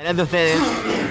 Adelante ustedes.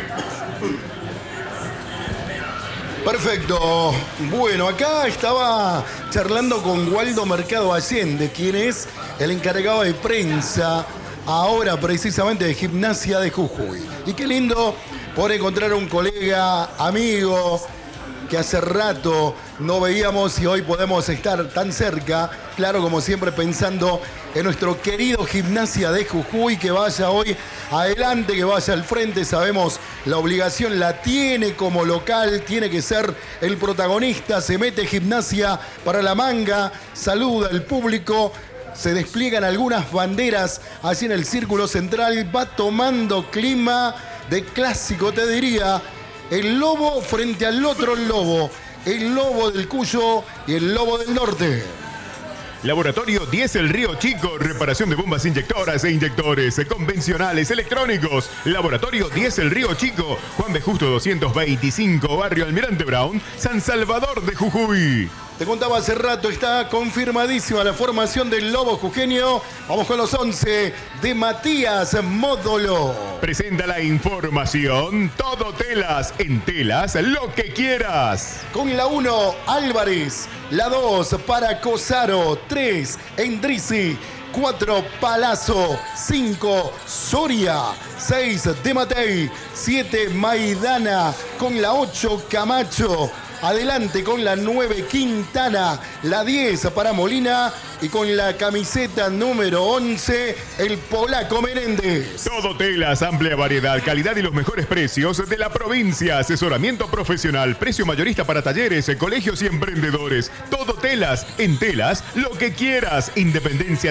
Perfecto. Bueno, acá estaba charlando con Waldo Mercado Allende, quien es el encargado de prensa ahora precisamente de Gimnasia de Jujuy. Y qué lindo poder encontrar a un colega, amigo, que hace rato no veíamos y hoy podemos estar tan cerca. Claro, como siempre, pensando en nuestro querido Gimnasia de Jujuy, que vaya hoy adelante, que vaya al frente. Sabemos la obligación la tiene como local, tiene que ser el protagonista. Se mete Gimnasia para la manga, saluda al público. Se despliegan algunas banderas así en el círculo central. Va tomando clima de clásico, te diría. El lobo frente al otro lobo. El lobo del Cuyo y el lobo del norte. Laboratorio 10 El Río Chico, reparación de bombas inyectoras e inyectores convencionales electrónicos. Laboratorio 10 El Río Chico, Juan B. Justo 225, Barrio Almirante Brown, San Salvador de Jujuy. Te contaba hace rato, está confirmadísima la formación del lobo jujeño. Vamos con los 11 de Matías Módolo. Presenta la información Todo Telas. En Telas, lo que quieras. Con la 1, Álvarez. La 2, para Cosaro. 3, Endrizi. 4, Palazzo. 5, Soria. 6, de Matei. 7, Maidana. Con la 8, Camacho. Adelante con la 9, Quintana. La 10 para Molina. Y con la camiseta número 11, el polaco Menéndez. Todo Telas, amplia variedad, calidad y los mejores precios de la provincia. Asesoramiento profesional, precio mayorista para talleres, colegios y emprendedores. Todo Telas, en Telas, lo que quieras. Independencia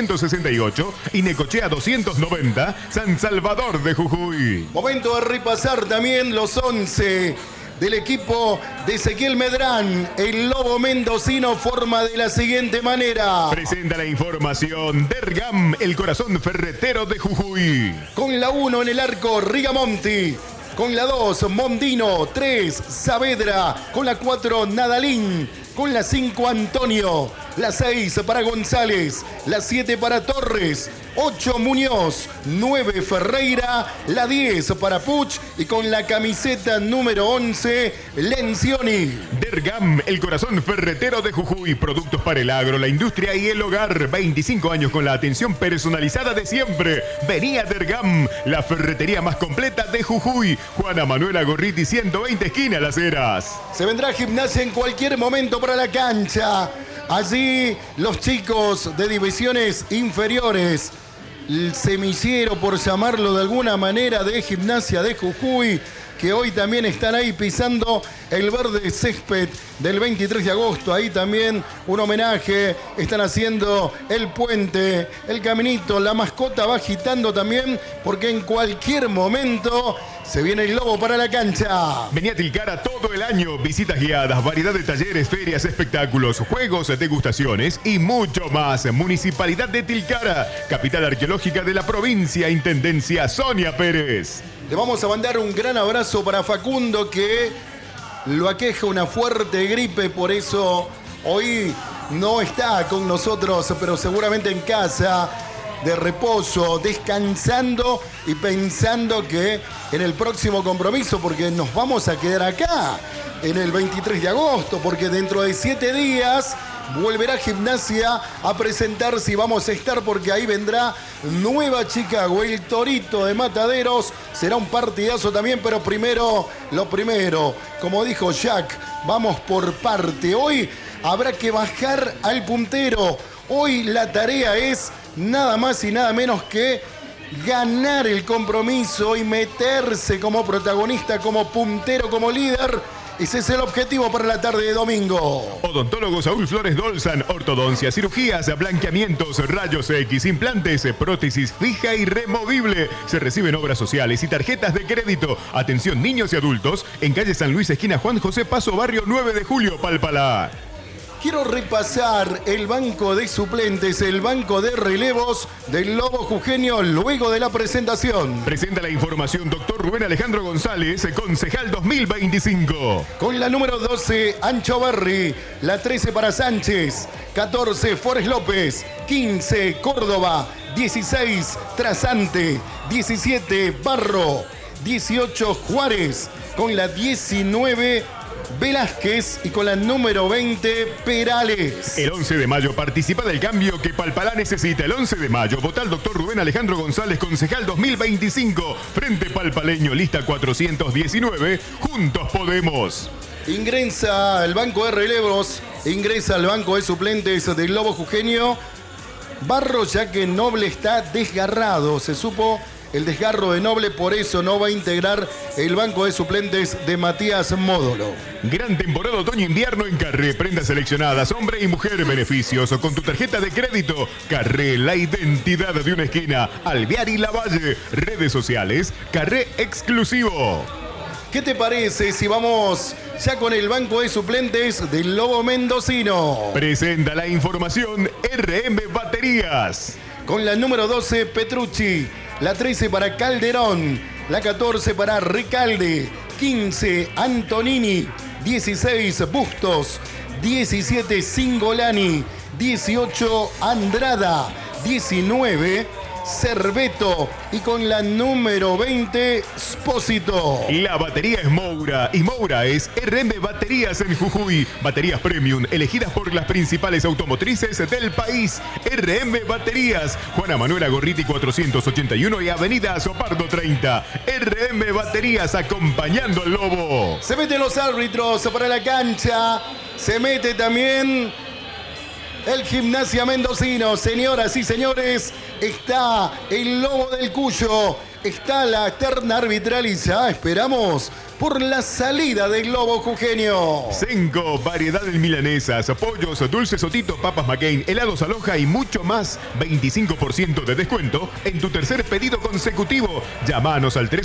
668 y Necochea 290, San Salvador de Jujuy. Momento de repasar también los 11 del equipo de Ezequiel Medrán. El lobo mendocino forma de la siguiente manera. Presenta la información Dergam, el corazón ferretero de Jujuy. Con la 1 en el arco, Rigamonti. Con la 2, Mondino. 3, Saavedra. Con la 4, Nadalín. Con la 5, Antonio. La 6 para González. La 7 para Torres. 8, Muñoz. 9, Ferreira. La 10 para Puch. Y con la camiseta número 11, Lencioni. Dergam, el corazón ferretero de Jujuy. Productos para el agro, la industria y el hogar. 25 años con la atención personalizada de siempre. Vení a Dergam, la ferretería más completa de Jujuy. Juana Manuela Gorriti, 120, esquina Las Heras. Se vendrá Gimnasia en cualquier momento para la cancha. Allí los chicos de divisiones inferiores, el semillero, por llamarlo de alguna manera, de Gimnasia de Jujuy, que hoy también están ahí pisando el verde césped del 23 de agosto. Ahí también un homenaje. Están haciendo el puente, el caminito. La mascota va agitando también, porque en cualquier momento se viene el lobo para la cancha. Vení a Tilcara todo el año. Visitas guiadas, variedad de talleres, ferias, espectáculos, juegos, degustaciones y mucho más. Municipalidad de Tilcara, capital arqueológica de la provincia. Intendencia Sonia Pérez. Le vamos a mandar un gran abrazo para Facundo, que lo aqueja una fuerte gripe, por eso hoy no está con nosotros, pero seguramente en casa, de reposo, descansando y pensando que en el próximo compromiso, porque nos vamos a quedar acá en el 23 de agosto, porque dentro de 7 días volverá Gimnasia a presentarse y vamos a estar, porque ahí vendrá Nueva Chicago, el Torito de Mataderos. Será un partidazo también, pero primero, lo primero, como dijo Jack, vamos por parte. Hoy habrá que bajar al puntero. Hoy la tarea es nada más y nada menos que ganar el compromiso y meterse como protagonista, como puntero, como líder. Ese es el objetivo para la tarde de domingo. Odontólogo Saúl Flores Dolzan, ortodoncia, cirugías, blanqueamientos, rayos X, implantes, prótesis fija y removible. Se reciben obras sociales y tarjetas de crédito. Atención niños y adultos en calle San Luis, esquina Juan José Paso, barrio 9 de Julio, Palpalá. Quiero repasar el banco de suplentes, el banco de relevos del Lobo Jujeño luego de la presentación. Presenta la información doctor Rubén Alejandro González, concejal 2025. Con la número 12, Ancho Berri. La 13 para Sánchez. 14, Forés López. 15, Córdoba. 16 Trasante, 17 Barro, 18 Juárez, con la 19 Velázquez y con la número 20 Perales. El 11 de mayo participa del cambio que Palpalá necesita. El 11 de mayo vota al doctor Rubén Alejandro González, concejal 2025. Frente Palpaleño, lista 419. Juntos Podemos. Ingresa al banco de relevos, ingresa al banco de suplentes del Lobo Jujeño Barro, ya que Noble está desgarrado. Se supo el desgarro de Noble, por eso no va a integrar el banco de suplentes de Matías Módolo. Gran temporada otoño-invierno en Carré. Prendas seleccionadas, hombre y mujer, beneficios con tu tarjeta de crédito. Carré, la identidad de una esquina. Alvear y Lavalle. Redes sociales, Carré Exclusivo. ¿Qué te parece si vamos ya con el banco de suplentes del Lobo Mendocino? Presenta la información RM Baterías. Con la número 12, Petrucci. La 13 para Calderón. La 14 para Recalde. 15, Antonini. 16, Bustos. 17, Singolani. 18, Andrada. 19, Cerveto, y con la número 20, Spósito. La batería es Moura y Moura es RM Baterías en Jujuy. Baterías premium elegidas por las principales automotrices del país. RM Baterías, Juana Manuela Gorriti 481 y Avenida Sopardo 30. RM Baterías, acompañando al Lobo. Se meten los árbitros para la cancha. Se mete también el Gimnasia Mendocino. Señoras y señores, está el Lobo del Cuyo, está la terna arbitral y ya esperamos por la salida del Lobo Jujeño. Senco, variedad en milanesas, pollos, dulces Sotito, papas McCain, helados Aloja y mucho más. 25% de descuento en tu tercer pedido consecutivo. Llámanos al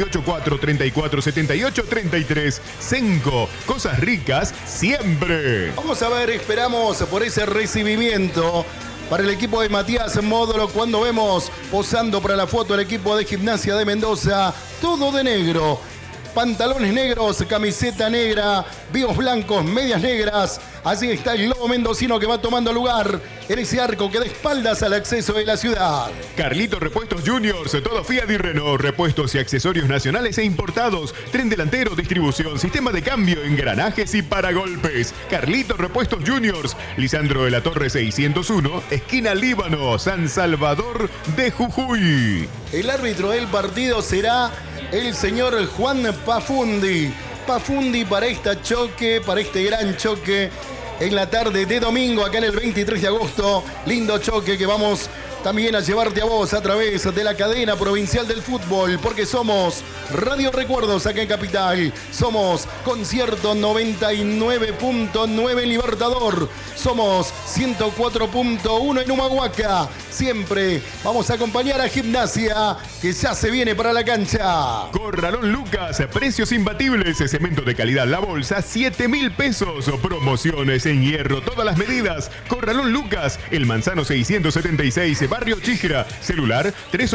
388-434-78-33. Senco, cosas ricas siempre. Vamos a ver, esperamos por ese recibimiento para el equipo de Matías Módolo cuando vemos posando para la foto el equipo de Gimnasia de Mendoza, todo de negro. Pantalones negros, camiseta negra, vivos blancos, medias negras. Así está el Lobo Mendocino que va tomando lugar en ese arco que da espaldas al acceso de la ciudad. Carlito Repuestos Juniors, todo Fiat y Renault, repuestos y accesorios nacionales e importados, tren delantero, distribución, sistema de cambio, engranajes y paragolpes. Carlito Repuestos Juniors, Lisandro de la Torre 601, esquina Líbano, San Salvador de Jujuy. El árbitro del partido será el señor Juan Pafundi. Pafundi para este gran choque en la tarde de domingo, acá en el 23 de agosto. Lindo choque que vamos también a llevarte a vos a través de la cadena provincial del fútbol, porque somos Radio Recuerdos acá en Capital, somos Concierto 99.9 en Libertador, somos 104.1 en Humahuaca. Siempre vamos a acompañar a Gimnasia, que ya se viene para la cancha. Corralón Lucas, precios imbatibles, cemento de calidad La Bolsa, 7.000 pesos. Promociones en hierro, todas las medidas. Corralón Lucas, El Manzano 676, Barrio Chijra. Celular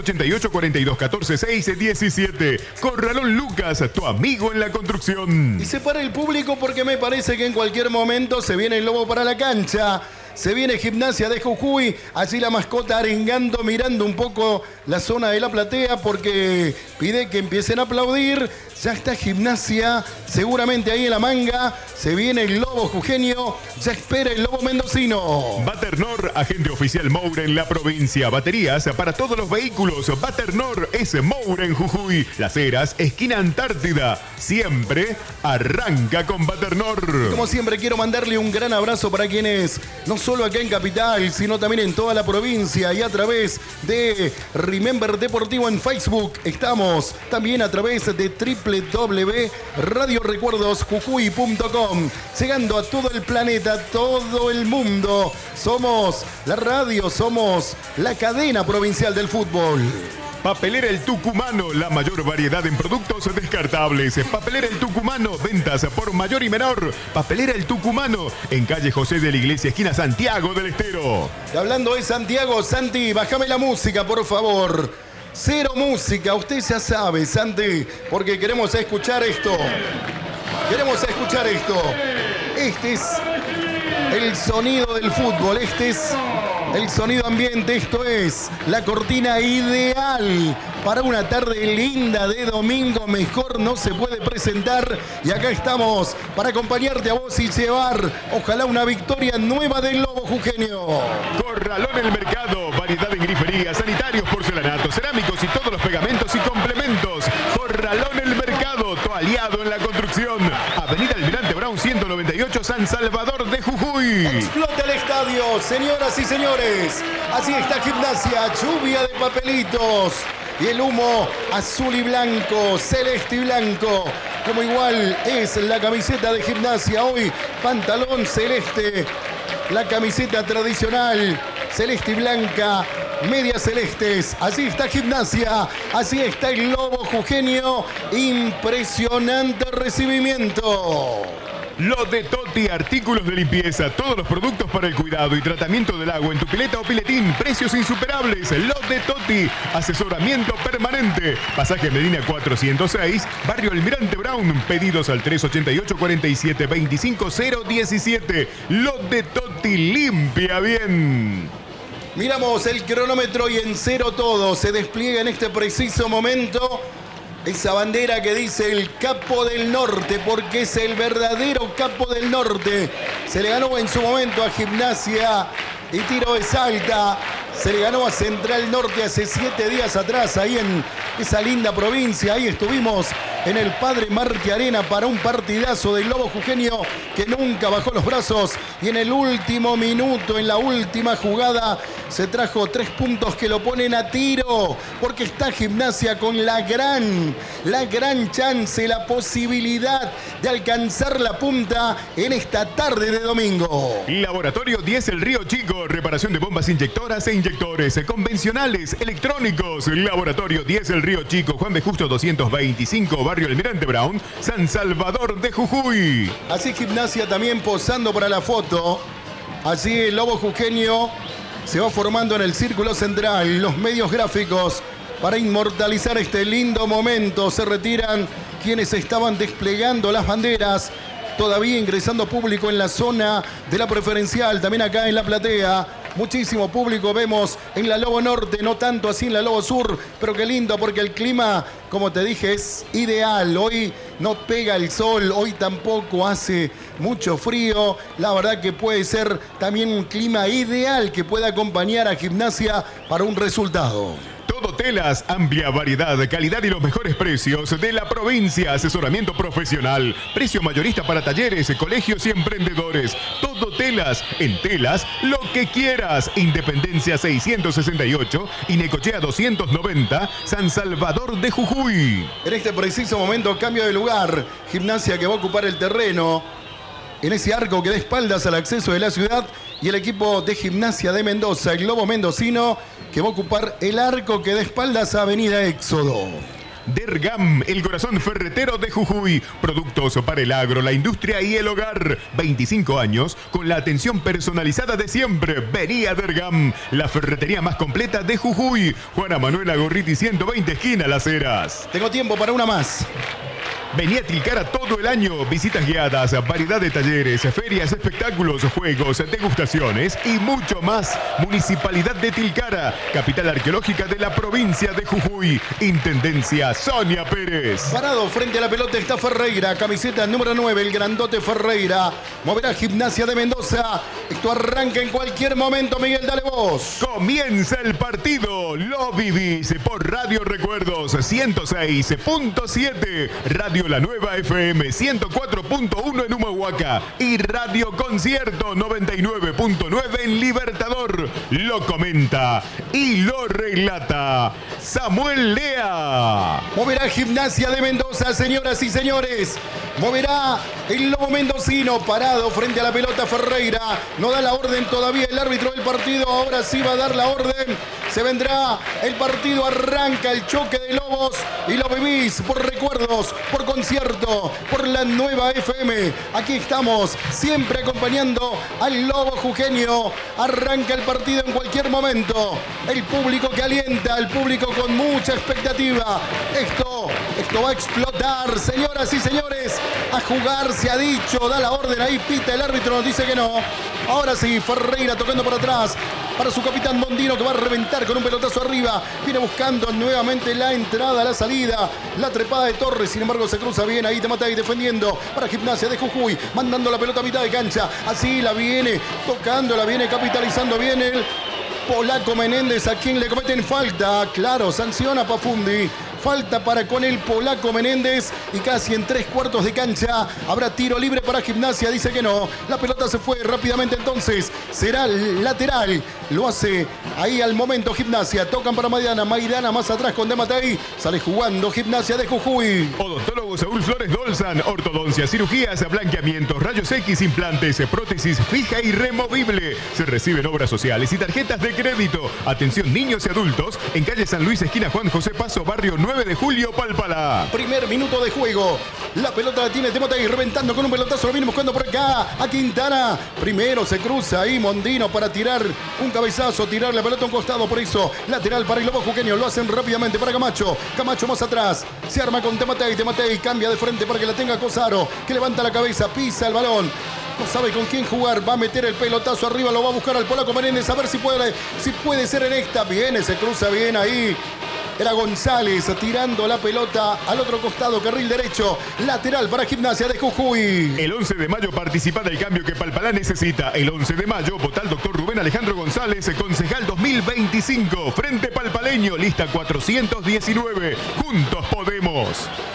388-4214-617. Corralón Lucas, tu amigo en la construcción. Y se para el público porque me parece que en cualquier momento se viene el Lobo para la cancha. Se viene Gimnasia de Jujuy, allí la mascota arengando, mirando un poco la zona de la platea porque pide que empiecen a aplaudir. Ya está Gimnasia, seguramente ahí en la manga. Se viene el Lobo Jujeño, ya espera el Lobo Mendocino. Baternor, agente oficial Moura en la provincia. Baterías para todos los vehículos. Baternor es Moura en Jujuy. Las Heras, esquina Antártida. Siempre arranca con Baternor. Como siempre, quiero mandarle un gran abrazo para quienes, no solo acá en Capital, sino también en toda la provincia y a través de Remember Deportivo en Facebook. Estamos también a través de www.radiorecuerdosjujuy.com, llegando a todo el planeta, todo el mundo. Somos la radio, somos la cadena provincial del fútbol. Papelera El Tucumano, la mayor variedad en productos descartables. Papelera El Tucumano, ventas por mayor y menor. Papelera El Tucumano, en calle José de la Iglesia, esquina Santiago del Estero. Y hablando de Santiago, Santi, bájame la música, por favor. Cero música, usted ya sabe, Santi, porque queremos escuchar esto. Queremos escuchar esto. Este es el sonido del fútbol, este es el sonido ambiente. Esto es la cortina ideal para una tarde linda de domingo. Mejor no se puede presentar. Y acá estamos para acompañarte a vos y llevar, ojalá, una victoria nueva del Lobo Jujeño. Corralón El Mercado, variedad en grifería, sanitarios, porcelanatos, cerámicos y todos los pegamentos y complementos. Corralón El Mercado, tu aliado en la construcción. Avenida Almirante Brown 198, San Salvador de Jujuy. Explota el estadio, señoras y señores. Así está Gimnasia, lluvia de papelitos. Y el humo azul y blanco, celeste y blanco. Como igual es la camiseta de Gimnasia hoy, pantalón celeste. La camiseta tradicional, celeste y blanca, medias celestes. Así está Gimnasia, así está el Lobo Jujeño. Impresionante recibimiento. Lo de Toti, artículos de limpieza, todos los productos para el cuidado y tratamiento del agua en tu pileta o piletín, precios insuperables. Lo de Toti, asesoramiento permanente. Pasaje Medina 406, Barrio Almirante Brown. Pedidos al 388-47-25-017. Lo de Toti, limpia bien. Miramos el cronómetro y en cero todo. Se despliega en este preciso momento esa bandera que dice el Capo del Norte, porque es el verdadero Capo del Norte. Se le ganó en su momento a Gimnasia y Tiro de Salta. Se le ganó a Central Norte hace 7 días atrás, ahí en esa linda provincia. Ahí estuvimos en el Padre Martí Arena para un partidazo del Lobo Jujeño que nunca bajó los brazos. Y en el último minuto, en la última jugada, se trajo 3 puntos que lo ponen a tiro. Porque está Gimnasia con la gran chance, la posibilidad de alcanzar la punta en esta tarde de domingo. Laboratorio 10 El Río Chico, reparación de bombas inyectoras e inyectores convencionales, electrónicos. Laboratorio 10 El Río Chico, Juan de Justo 225, Barrio Almirante Brown, San Salvador de Jujuy. Así Gimnasia también posando para la foto. Así el Lobo Jujeño se va formando en el círculo central. Los medios gráficos para inmortalizar este lindo momento. Se retiran quienes estaban desplegando las banderas. Todavía ingresando público en la zona de la preferencial, también acá en la platea. Muchísimo público vemos en la Lobo Norte, no tanto así en la Lobo Sur, pero qué lindo porque el clima, como te dije, es ideal. Hoy no pega el sol, hoy tampoco hace mucho frío. La verdad que puede ser también un clima ideal que pueda acompañar a Gimnasia para un resultado. Todo Telas, amplia variedad, calidad y los mejores precios de la provincia. Asesoramiento profesional, precio mayorista para talleres, colegios y emprendedores. Todo Telas, en Telas, lo que quieras. Independencia 668 y Necochea 290, San Salvador de Jujuy. En este preciso momento, cambio de lugar. Gimnasia que va a ocupar el terreno en ese arco que da espaldas al acceso de la ciudad. Y el equipo de Gimnasia de Mendoza, el Lobo Mendocino, que va a ocupar el arco que da espaldas a Avenida Éxodo. Dergam, el corazón ferretero de Jujuy. Productos para el agro, la industria y el hogar. 25 años con la atención personalizada de siempre. Vení a Dergam, la ferretería más completa de Jujuy. Juana Manuela Gorriti 120, esquina Las Heras. Tengo tiempo para una más. Vení a Tilcara todo el año. Visitas guiadas, variedad de talleres, ferias, espectáculos, juegos, degustaciones y mucho más. Municipalidad de Tilcara, capital arqueológica de la provincia de Jujuy. Intendencia Sonia Pérez. Parado frente a la pelota está Ferreira, camiseta número 9, el grandote Ferreira. Moverá Gimnasia de Mendoza. Esto arranca en cualquier momento, Miguel, dale vos. Comienza el partido. Lo vivís por Radio Recuerdos 106.7, Radio La Nueva FM 104.1 en Humahuaca y Radio Concierto 99.9 en Libertador. Lo comenta y lo relata Samuel Lea. Moverá Gimnasia de Mendoza, señoras y señores. Moverá el Lobo Mendocino, parado frente a la pelota Ferreira. No da la orden todavía el árbitro del partido. Ahora sí va a dar la orden. Se vendrá el partido, arranca el choque de Lobos y lo vivís por Recuerdos, por Concierto, por la Nueva FM. Aquí estamos, siempre acompañando al Lobo Jujeño. Arranca el partido en cualquier momento. El público que alienta, el público con mucha expectativa. Esto va a explotar, señoras y señores. A jugar se ha dicho, da la orden ahí, pita el árbitro, nos dice que no. Ahora sí, Ferreira tocando por atrás. para su capitán Mondino, que va a reventar con un pelotazo arriba. Viene buscando nuevamente la entrada, la salida, la trepada de Torres. Sin embargo, se cruza bien ahí Tematei defendiendo para Gimnasia de Jujuy, mandando la pelota a mitad de cancha. Así la viene tocando, la viene capitalizando bien el polaco Menéndez, a quien le cometen falta. Claro, sanciona Pafundi. Falta para con el polaco Menéndez y casi en 3/4 de cancha habrá tiro libre para Gimnasia. Dice que no. La pelota se fue rápidamente, entonces será lateral. Lo hace ahí al momento Gimnasia. Tocan para Maidana. Maidana más atrás con Tematei. Sale jugando Gimnasia de Jujuy. Odontólogo Saúl Flores Dolzan. Ortodoncia, cirugías, blanqueamientos, rayos X, implantes, prótesis fija y removible. Se reciben obras sociales y tarjetas de crédito. Atención niños y adultos. En calle San Luis, esquina Juan José Paso, barrio 9 de julio, Palpalá. Primer minuto de juego. La pelota la tiene Tematei reventando con un pelotazo. Lo viene buscando por acá a Quintana. Primero se cruza ahí Mondino para tirar un cabezazo, tirar la pelota a un costado. Por eso lateral para el Lobo Jujeño. Lo hacen rápidamente para Camacho. Camacho más atrás. Se arma con Tematei. Tematei cambia de frente para que la tenga Cosaro, que levanta la cabeza, pisa el balón. No sabe con quién jugar, va a meter el pelotazo arriba, lo va a buscar al polaco Menéndez, a ver si puede ser en esta. Viene, se cruza bien ahí. Era González tirando la pelota al otro costado, carril derecho, lateral para Gimnasia de Jujuy. El 11 de mayo participa del cambio que Palpalá necesita. El 11 de mayo vota al doctor Rubén Alejandro González, concejal 2025, Frente Palpaleño, lista 419. Juntos podemos.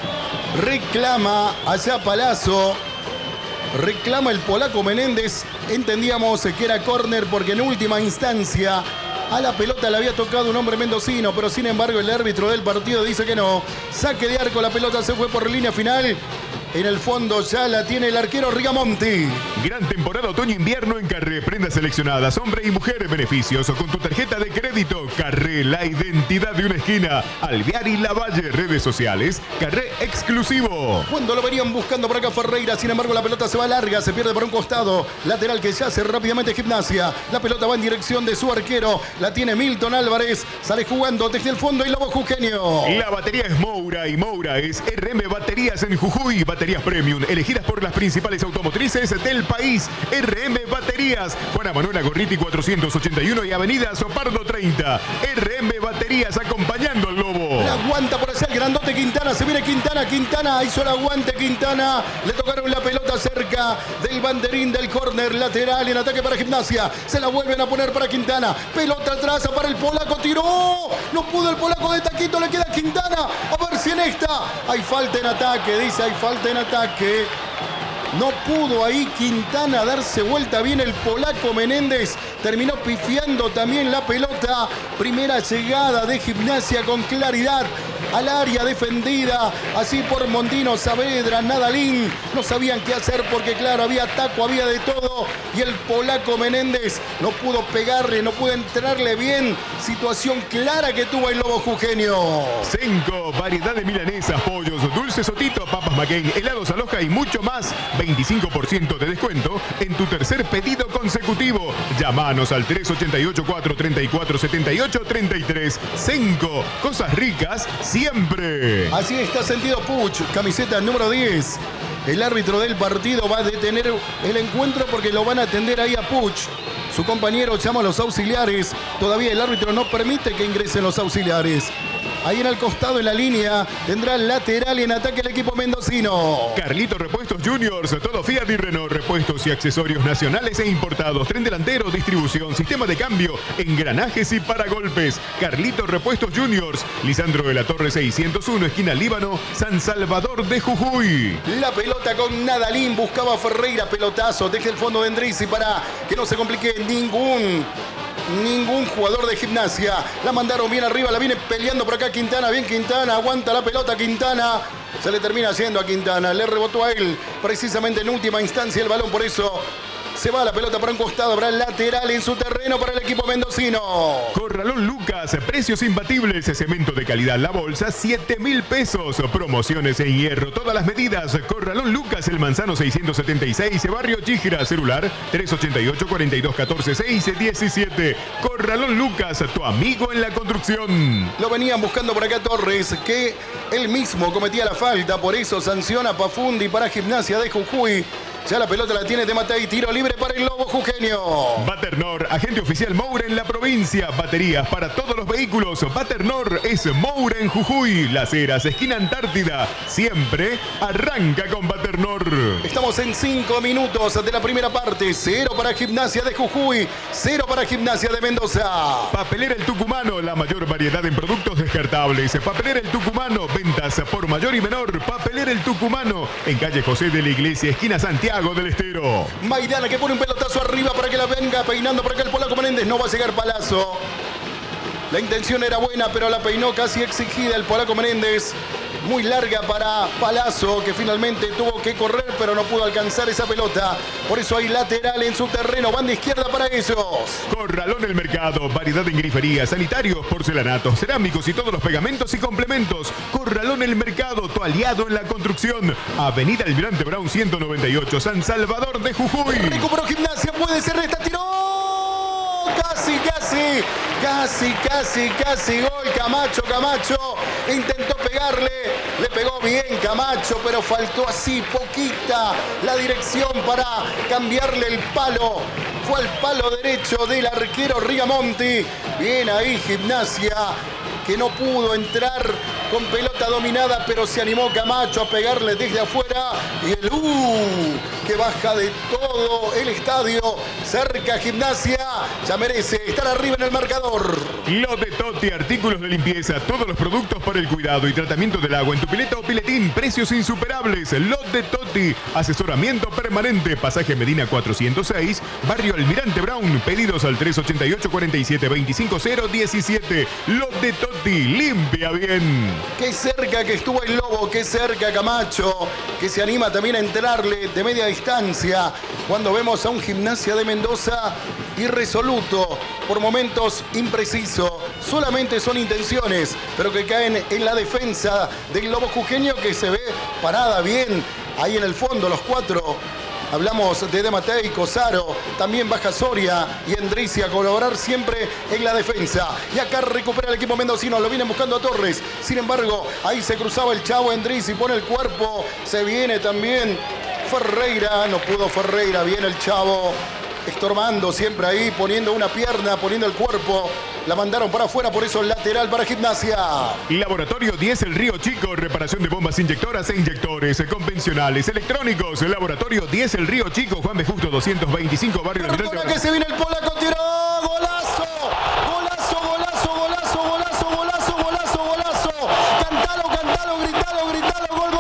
Reclama allá Palazzo. Reclama el polaco Menéndez. Entendíamos que era córner porque en última instancia a la pelota le había tocado un hombre mendocino, pero sin embargo el árbitro del partido dice que no. Saque de arco, la pelota se fue por línea final. En el fondo ya la tiene el arquero Rigamonti. Gran temporada otoño-invierno en Carré. Prendas seleccionadas, hombre y mujer, beneficios con tu tarjeta de crédito. Carré, la identidad de una esquina. Alvear y Lavalle, redes sociales. Carré exclusivo. Cuando lo venían buscando por acá Ferreira, sin embargo la pelota se va larga, se pierde por un costado. Lateral que se hace rápidamente Gimnasia. La pelota va en dirección de su arquero. La tiene Milton Álvarez. Sale jugando desde el fondo y Lobo Jujeño. La batería es Moura y Moura es RM Baterías en Jujuy. Baterías premium, elegidas por las principales automotrices del país. RM Baterías, Juana Manuela Gorriti 481 y Avenida Sopardo 30. RM Baterías acompañando al Lobo. La aguanta por allá el grandote Quintana. Se viene Quintana. Quintana hizo el aguante Quintana. Le tocaron la pelota cerca del banderín del córner lateral en ataque para Gimnasia. Se la vuelven a poner para Quintana. Pelota atrás para el polaco. Tiró. No pudo el polaco de taquito. Le queda Quintana. A ver si en esta hay falta en ataque. Dice hay falta en ataque. No pudo ahí Quintana darse vuelta bien el polaco Menéndez. Terminó pifiando también la pelota. Primera llegada de Gimnasia con claridad al área defendida. Así por Mondino, Saavedra, Nadalín. No sabían qué hacer porque claro, había taco, había de todo. Y el polaco Menéndez no pudo pegarle, no pudo entrarle bien. Situación clara que tuvo el Lobo Jujeño. Senco, variedad de milanesas, pollos, dulces Sotito, papas McCain, helados Aloja y mucho más. 25% de descuento en tu tercer pedido consecutivo. Llámanos al 388-434-78-33. Senco, cosas ricas siempre. Así está sentido Puch, camiseta número 10. El árbitro del partido va a detener el encuentro porque lo van a atender ahí a Puch. Su compañero llama a los auxiliares. Todavía el árbitro no permite que ingresen los auxiliares. Ahí en el costado en la línea tendrá lateral y en ataque el equipo mendocino. Carlito Repuestos Juniors, todo Fiat y Renault, repuestos y accesorios nacionales e importados, tren delantero, distribución, sistema de cambio, engranajes y paragolpes. Carlito Repuestos Juniors, Lisandro de la Torre 601, esquina Líbano, San Salvador de Jujuy. La pelota con Nadalín, buscaba Ferreira, pelotazo, deja el fondo de Endrizi para que no se complique ningún jugador de Gimnasia. La mandaron bien arriba, la viene peleando por acá Quintana. Bien Quintana, aguanta la pelota Quintana. Se le termina haciendo a Quintana. Le rebotó a él precisamente en última instancia el balón. Por eso se va la pelota para un costado. Habrá lateral en su terreno para el equipo mendocino. Corralón Lucas, precios imbatibles. Cemento de calidad, la bolsa, 7.000 pesos. Promociones en hierro, todas las medidas. Corralón Lucas, el Manzano 676, barrio Chíjira, celular 388-4214-617. Corralón Lucas, tu amigo en la construcción. Lo venían buscando por acá Torres, que él mismo cometía la falta. Por eso sanciona Pafundi para Gimnasia de Jujuy. Ya la pelota la tiene de Matei. Tiro libre para el Lobo jujeño. Baternor, agente oficial Moura en la provincia. Baterías para todos los vehículos. Baternor es Moura en Jujuy. Las Heras, esquina Antártida. Siempre arranca con Baternor. Estamos en 5 minutos de la primera parte. 0 para Gimnasia de Jujuy. 0 para Gimnasia de Mendoza. Papelera El Tucumano, la mayor variedad en productos descartables. Papelera El Tucumano, ventas por mayor y menor. Papelera El Tucumano, en calle José de la Iglesia, esquina Santiago del Estero. Maidana que pone un pelotazo arriba para que la venga peinando por acá el polaco Menéndez. No va a llegar Palazzo. La intención era buena, pero la peinó casi exigida el polaco Menéndez. Muy larga para Palazzo, que finalmente tuvo que correr, pero no pudo alcanzar esa pelota. Por eso hay lateral en su terreno. Banda izquierda para ellos. Corralón El Mercado, variedad en grifería, sanitarios, porcelanatos, cerámicos y todos los pegamentos y complementos. Corralón El Mercado, tu aliado en la construcción. Avenida Almirante Brown 198, San Salvador de Jujuy. Recuperó Gimnasia, puede ser esta, tiró. Casi gol. Camacho intentó pegarle, le pegó bien Camacho, pero faltó así poquita la dirección para cambiarle el palo. Fue al palo derecho del arquero Rigamonti. Bien ahí Gimnasia, que no pudo entrar con pelota dominada, pero se animó Camacho a pegarle desde afuera. Y el que baja de todo el estadio. Cerca Gimnasia, ya merece estar arriba en el marcador. Lot de Totti, artículos de limpieza, todos los productos para el cuidado y tratamiento del agua en tu pileta o piletín, precios insuperables. Lot de Totti, asesoramiento permanente, pasaje Medina 406, barrio Almirante Brown, pedidos al 388-47-25017. Lot de Totti, limpia bien. Qué cerca que estuvo el Lobo, qué cerca Camacho, que se anima también a entrarle de media distancia. Cuando vemos a un Gimnasia de Mendoza irresoluto, por momentos impreciso, solamente son intenciones, pero que caen en la defensa del Lobo jujeño, que se ve parada bien ahí en el fondo, los cuatro. Hablamos de Matei, Cosaro, también baja Soria y Endrizi a colaborar siempre en la defensa. Y acá recupera el equipo mendocino, lo vienen buscando a Torres. Sin embargo, ahí se cruzaba el Chavo Endrizi, pone el cuerpo, se viene también Ferreira, no pudo Ferreira, viene el Chavo, estorbando siempre ahí, poniendo una pierna, poniendo el cuerpo. La mandaron para afuera, por eso lateral para Gimnasia. Laboratorio 10 El Río Chico, reparación de bombas inyectoras e inyectores convencionales, electrónicos. Laboratorio 10 El Río Chico, Juan B. Justo 225, barrio del Almirante. Que se viene el polaco, tiró, golazo. Cantalo, gritalo, gol.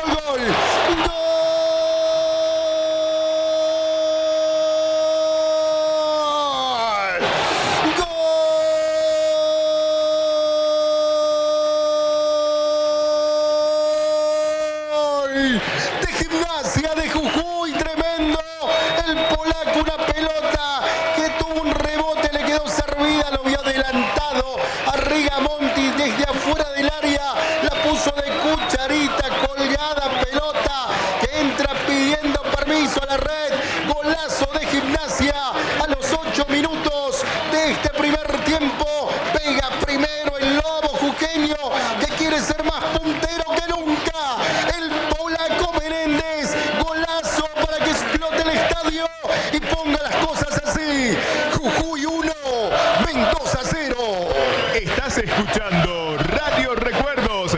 De Gimnasia de Jujuy, tremendo. El polaco, una pelota que tuvo un rebote, le quedó servida, lo vio adelantado a Rigamonti desde afuera del área, la puso de cucharita, colgada pelota que entra pidiendo permiso a la red. Golazo de Gimnasia a los 8 minutos de este primer tiempo. Pega primero el Lobo jujeño, que quiere ser más puntero que nunca. El polaco Menéndez, golazo para que explote el estadio y ponga las cosas así. Jujuy 1, Mendoza 0. Estás escuchando Radio Recuerdos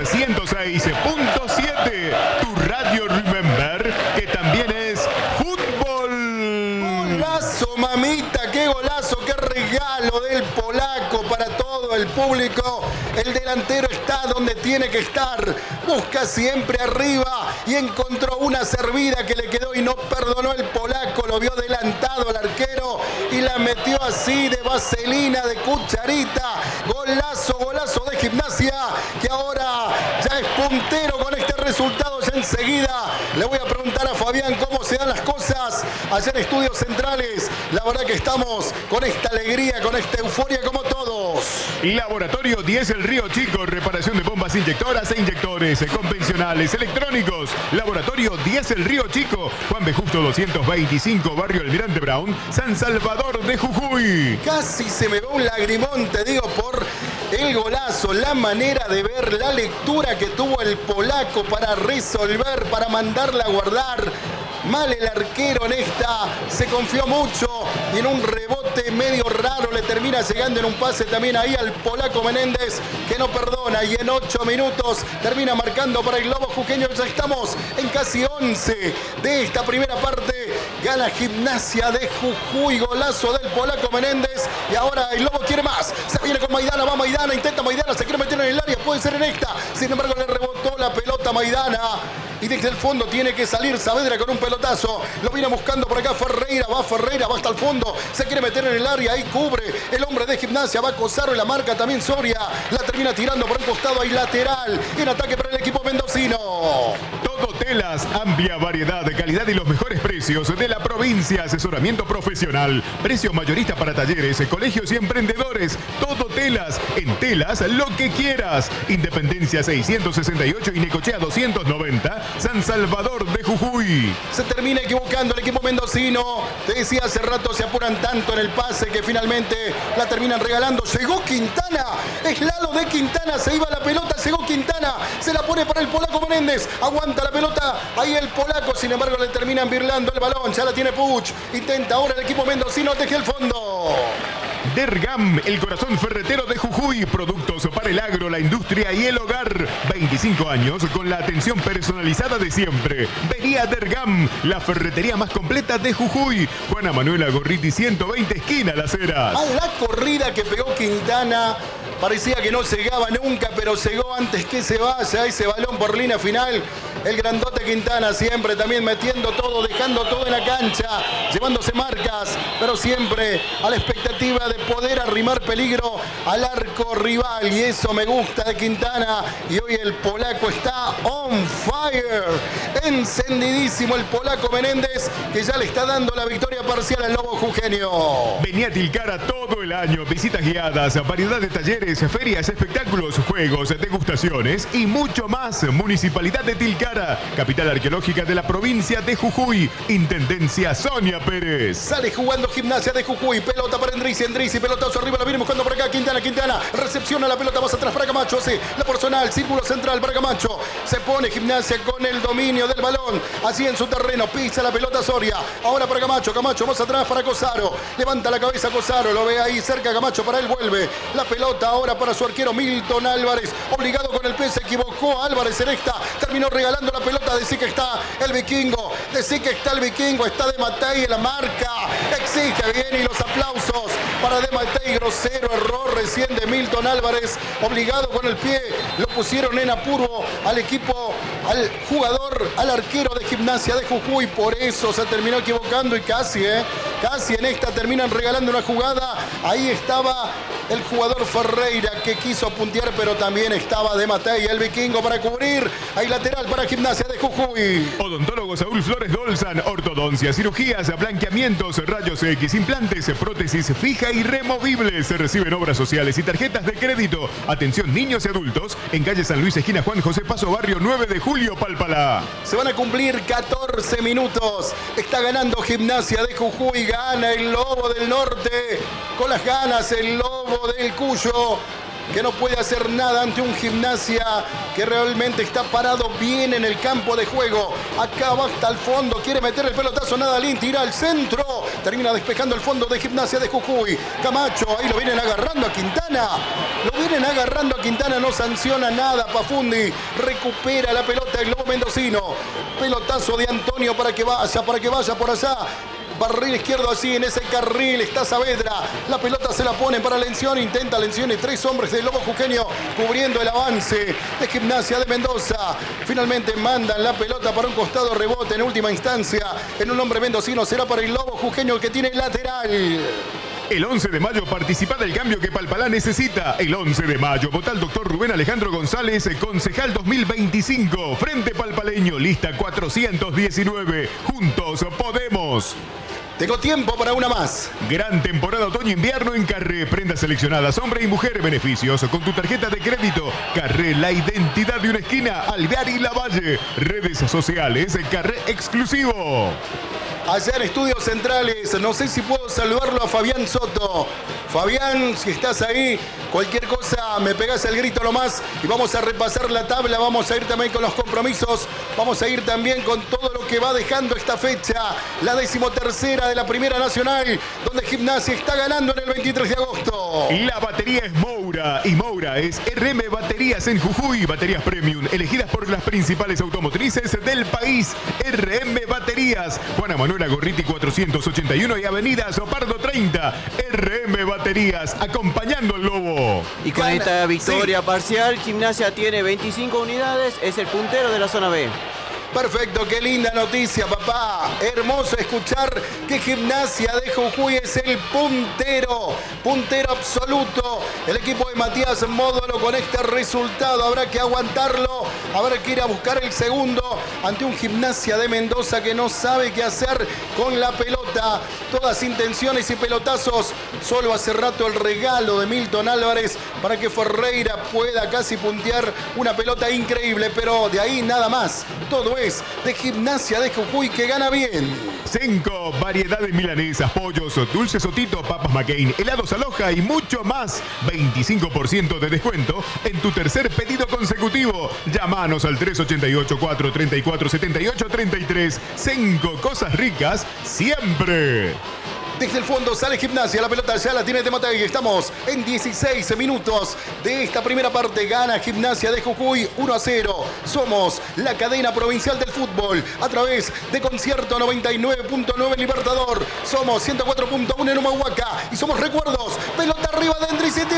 106.7, tu Radio Remember, que también es fútbol. Golazo, mamita, qué golazo, qué regalo del polaco para todo el público. El delantero está donde tiene que estar, busca siempre arriba y encontró una servida que le quedó y no perdonó el polaco, lo vio adelantado el arquero y la metió así de vaselina, de cucharita. Golazo de Gimnasia, que ahora ya es puntero con este resultado. Ya enseguida le voy a preguntar a Fabián cómo se dan las cosas allá en Estudios Centrales. La verdad que estamos con esta alegría, con esta euforia como todos. Laboratorio 10 El Río Chico, reparación de bombas inyectoras e inyectores convencionales, electrónicos. Laboratorio 10 El Río Chico, Juan B. Justo 225, barrio Almirante Brown, San Salvador de Jujuy. Casi se me va un lagrimón, te digo, por el golazo, la manera de ver, la lectura que tuvo el polaco para resolver, para mandarla a guardar. Mal el arquero en esta, se confió mucho y en un rebote medio raro le termina llegando en un pase también ahí al polaco Menéndez, que no perdona, y en 8 minutos termina marcando para el globo jujeño. Ya estamos en casi 11 de esta primera parte. Gana Gimnasia de Jujuy, golazo del polaco Menéndez, y ahora el Lobo quiere más. Se viene con Maidana, va Maidana, intenta Maidana, se quiere meter en el área, puede ser en esta. Sin embargo, le rebotó la pelota a Maidana. Y desde el fondo tiene que salir Saavedra con un pelotazo. Lo viene buscando por acá Ferreira, va hasta el fondo. Se quiere meter en el área, ahí cubre el hombre de Gimnasia. Va Cosaro y la marca también Soria. La termina tirando por un costado ahí lateral. En ataque para el equipo mendocino. Todo telas, amplia variedad, calidad y los mejores precios de la provincia. Asesoramiento profesional, precio mayorista para talleres, colegios y emprendedores. Todo telas, en telas lo que quieras. Independencia 668 y Necochea 290, San Salvador de Jujuy. Se termina equivocando el equipo mendocino. Te decía hace rato, se apuran tanto en el pase que finalmente la terminan regalando. Llegó Quintana, es Lalo de Quintana, se iba la pelota, llegó Quintana, se la pone para el polaco Menéndez, aguanta la pelota, ahí el polaco, sin embargo le terminan birlando el balón, ya la tiene Puch, intenta ahora el equipo mendocino desde el fondo. Dergam, el corazón ferretero de Jujuy. Productos para el agro, la industria y el hogar. 25 años con la atención personalizada de siempre. Vení a Dergam, la ferretería más completa de Jujuy. Juana Manuela Gorriti 120, esquina Las Heras. A la corrida que pegó Quintana. Parecía que no llegaba nunca, pero llegó antes que se vaya ese balón por línea final. El grandote Quintana siempre también metiendo todo, dejando todo en la cancha, llevándose marcas, pero siempre a la expectativa de poder arrimar peligro al arco rival. Y eso me gusta de Quintana. Y hoy el polaco está on fire. Encendidísimo el polaco Menéndez, que ya le está dando la victoria parcial al Lobo jujeño. Vení a Tilcara todo el año. Visitas guiadas, variedad de talleres, ferias, espectáculos, juegos, degustaciones y mucho más. Municipalidad de Tilcara, capital arqueológica de la provincia de Jujuy. Intendencia Sonia Pérez. Sale jugando Gimnasia de Jujuy. Pelota para Endrizi, pelotazo arriba, la viene buscando por acá Quintana. Recepciona la pelota más atrás para Camacho. Hace la personal, círculo central para Camacho. Se pone Gimnasia con el dominio del balón. Así en su terreno, pisa la pelota Soria. Ahora para Camacho más atrás para Cosaro. Levanta la cabeza Cosaro, lo ve ahí cerca Camacho, para él vuelve. La pelota ahora para su arquero Milton Álvarez. Obligado con el pie, se equivocó Álvarez en esta. Terminó regalando la pelota. Decí que está el vikingo. Está de Matei en la marca. Exige bien y los aplausos para de Matei. Grosero error recién de Milton Álvarez. Obligado con el pie. Lo pusieron en apuro al equipo, al jugador, al arquero de Gimnasia de Jujuy. Por eso se terminó equivocando y casi en esta terminan regalando una jugada. Ahí estaba el jugador Ferreira que quiso puntear, pero también estaba de Matei, el vikingo, para cubrir. Ahí lateral para Gimnasia de Jujuy. Odontólogo Saúl Flores Dolzan, ortodoncia, cirugías, blanqueamientos, rayos X, implantes, prótesis fija y removible. Se reciben obras sociales y tarjetas de crédito. Atención niños y adultos en calle San Luis, esquina Juan José Paso, barrio 9 de Julio, Palpalá. Se van a cumplir 14 minutos. Está ganando Gimnasia de Jujuy. Gana el Lobo del Norte. Con las ganas el Lobo del Cuyo, que no puede hacer nada ante un Gimnasia que realmente está parado bien en el campo de juego. Acá va hasta el fondo, quiere meter el pelotazo, Nadalín, tira al centro, termina despejando el fondo de Gimnasia de Jujuy. Camacho, ahí lo vienen agarrando a Quintana, no sanciona nada Pafundi, recupera la pelota el Lobo mendocino. Pelotazo de Antonio para que vaya por allá. Barril izquierdo así, en ese carril está Saavedra. La pelota se la pone para Lencioni. Intenta Lencioni. 3 hombres del Lobo jujeño cubriendo el avance de Gimnasia de Mendoza. Finalmente mandan la pelota para un costado, rebote en última instancia. En un hombre mendocino será para el Lobo jujeño el que tiene el lateral. El 11 de mayo participa del cambio que Palpalá necesita. El 11 de mayo vota al doctor Rubén Alejandro González, concejal 2025. Frente Palpaleño, lista 419. Juntos podemos. Tengo tiempo para una más. Gran temporada otoño-invierno en Carré. Prendas seleccionadas, hombre y mujer. Beneficios con tu tarjeta de crédito. Carré, la identidad de una esquina. Alvear y Lavalle. Redes sociales, Carré exclusivo. allá en Estudios Centrales. No sé si puedo saludarlo a Fabián Soto. Fabián, si estás ahí, cualquier cosa me pegás el grito nomás y vamos a repasar la tabla, vamos a ir también con los compromisos, vamos a ir también con todo lo que va dejando esta fecha, la 13ª de la Primera Nacional, donde Gimnasia está ganando en el 23 de agosto. La batería es Moura y Moura es RM Baterías en Jujuy, baterías premium, elegidas por las principales automotrices del país. RM Baterías, Juana Manuela Gorriti 481 y Avenida Sopardo 30. RM Baterías, acompañando al Lobo. Y con esta victoria parcial, Gimnasia tiene 25 unidades, es el puntero de la zona B. Perfecto, qué linda noticia, papá. Hermoso escuchar que Gimnasia de Jujuy es el puntero absoluto. El equipo de Matías Módolo con este resultado habrá que aguantarlo, habrá que ir a buscar el segundo ante un Gimnasia de Mendoza que no sabe qué hacer con la pelota. Todas intenciones y pelotazos. Solo hace rato el regalo de Milton Álvarez para que Ferreira pueda casi puntear una pelota increíble, pero de ahí nada más. Todo es de Gimnasia de Jujuy que gana bien. Senco, variedades milanesas, pollos, dulces Sotito, papas McCain, helados Aloha y mucho más. 25% de descuento en tu tercer pedido consecutivo. Llámanos al 388-434-7833. Senco, cosas ricas siempre. Desde el fondo sale Gimnasia, la pelota ya la tiene Tematei. Estamos en 16 minutos de esta primera parte. Gana Gimnasia de Jujuy 1-0. Somos la cadena provincial del fútbol a través de Concierto 99.9 Libertador. Somos 104.1 en Humahuaca y somos recuerdos. Pelota arriba de Endri, se tiró.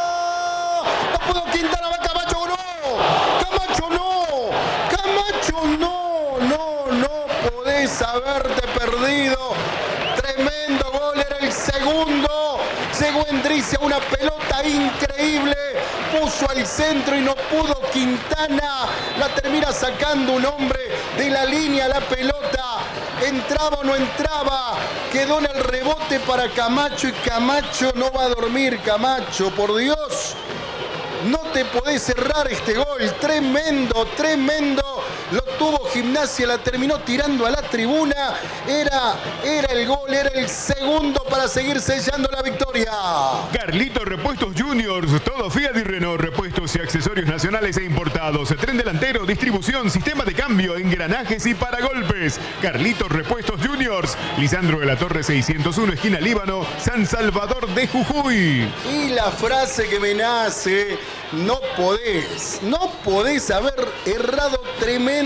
No pudo Quintana, va Camacho, no. Camacho no. Camacho no. No podés haberte perdido. Tremendo gol, era el segundo. Llegó Endricia, una pelota increíble. Puso al centro y no pudo Quintana. La termina sacando un hombre de la línea la pelota. ¿Entraba o no entraba? Quedó en el rebote para Camacho y Camacho no va a dormir. Camacho, por Dios. No te podés cerrar este gol. Tremendo. Lo tuvo Gimnasia, la terminó tirando a la tribuna. Era el gol, era el segundo para seguir sellando la victoria. Carlito Repuestos Juniors, todo Fiat y Renault, repuestos y accesorios nacionales e importados. Tren delantero, distribución, sistema de cambio, engranajes y paragolpes. Carlito Repuestos Juniors, Lisandro de la Torre 601, esquina Líbano, San Salvador de Jujuy. Y la frase que me nace: no podés haber errado tremendo